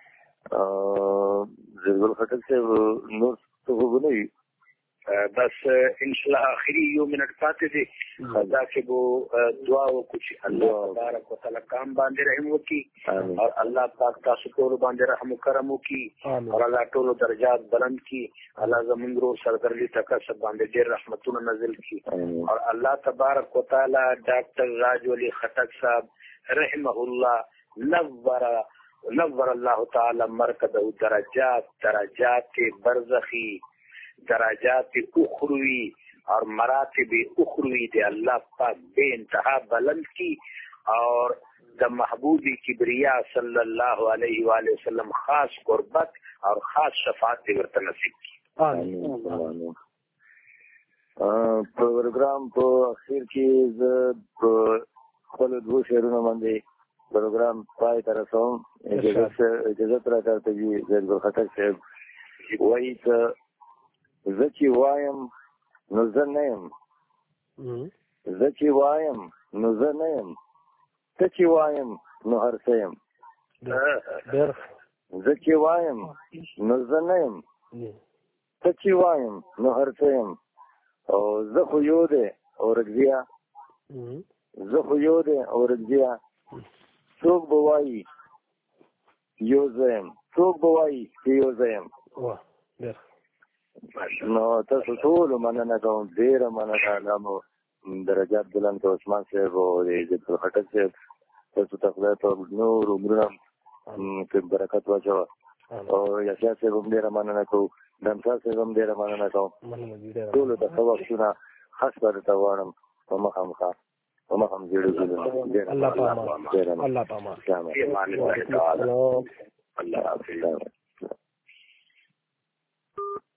زیدګل خټک صاحب نور څه خو نه وي بس انشاءالله آخری یو منٹ پاتې دی دا چې بو دعا وکړو چې الله تبارک وتعالی کام باندې رحم وکړي اور الله پاک تاسو ټول باندې رحم کرم وکړي اور الله ټول درجات بلند کړي الله زموږ ورور سردار علي تکاسب باندې ډېر رحمتونه نازل کړي اور الله تبارک وتعالی ډاکټر راجولي خټک صاحب رحمه الله نور الله تعالی مرکزه درجات برزخی درجات اخروی اور مراتب اخروی دے اللہ پاک بے انتہا بلند کی اور دا محبوب کبریا صلی اللہ علیہ وآلہ وسلم خاص قربت اور خاص شفاعت ورته نصیب کی پروګرام په اخر کې ز خپل دوه شعرونه باندې پروګرام پای ته رسوم اجازه راکړئ چې زیدګل خټک صاحب وایي چې زه چې وایم نو زه نه یم زه چې وایم نو زه نه یم ته چې وایم نو هر څه یم زه چې وایم نو زه نه یم ته چې وایم نو هر څه یم او زه خو یو دی اورکزیه زه خو یو دی اورکزیه څوک به وایي یو زه یم څوک به وایي چې یو زه یم نو تاسو ټول مننه کوم ډېره مننه الله مو درجات بلند کړو عثمان صاحب او زیدګل خټک صاحب تاسو ته خدای په نور عمرونه کې برکت واچوه او یحیی صاحب هم ډېره مننه کوو دمسا صاحب هم ډېره مننه کوم ټولو ته ښه وختونه خاص به درته غواړم په مخامخا په مخام زیړو الله پاما الله حافظ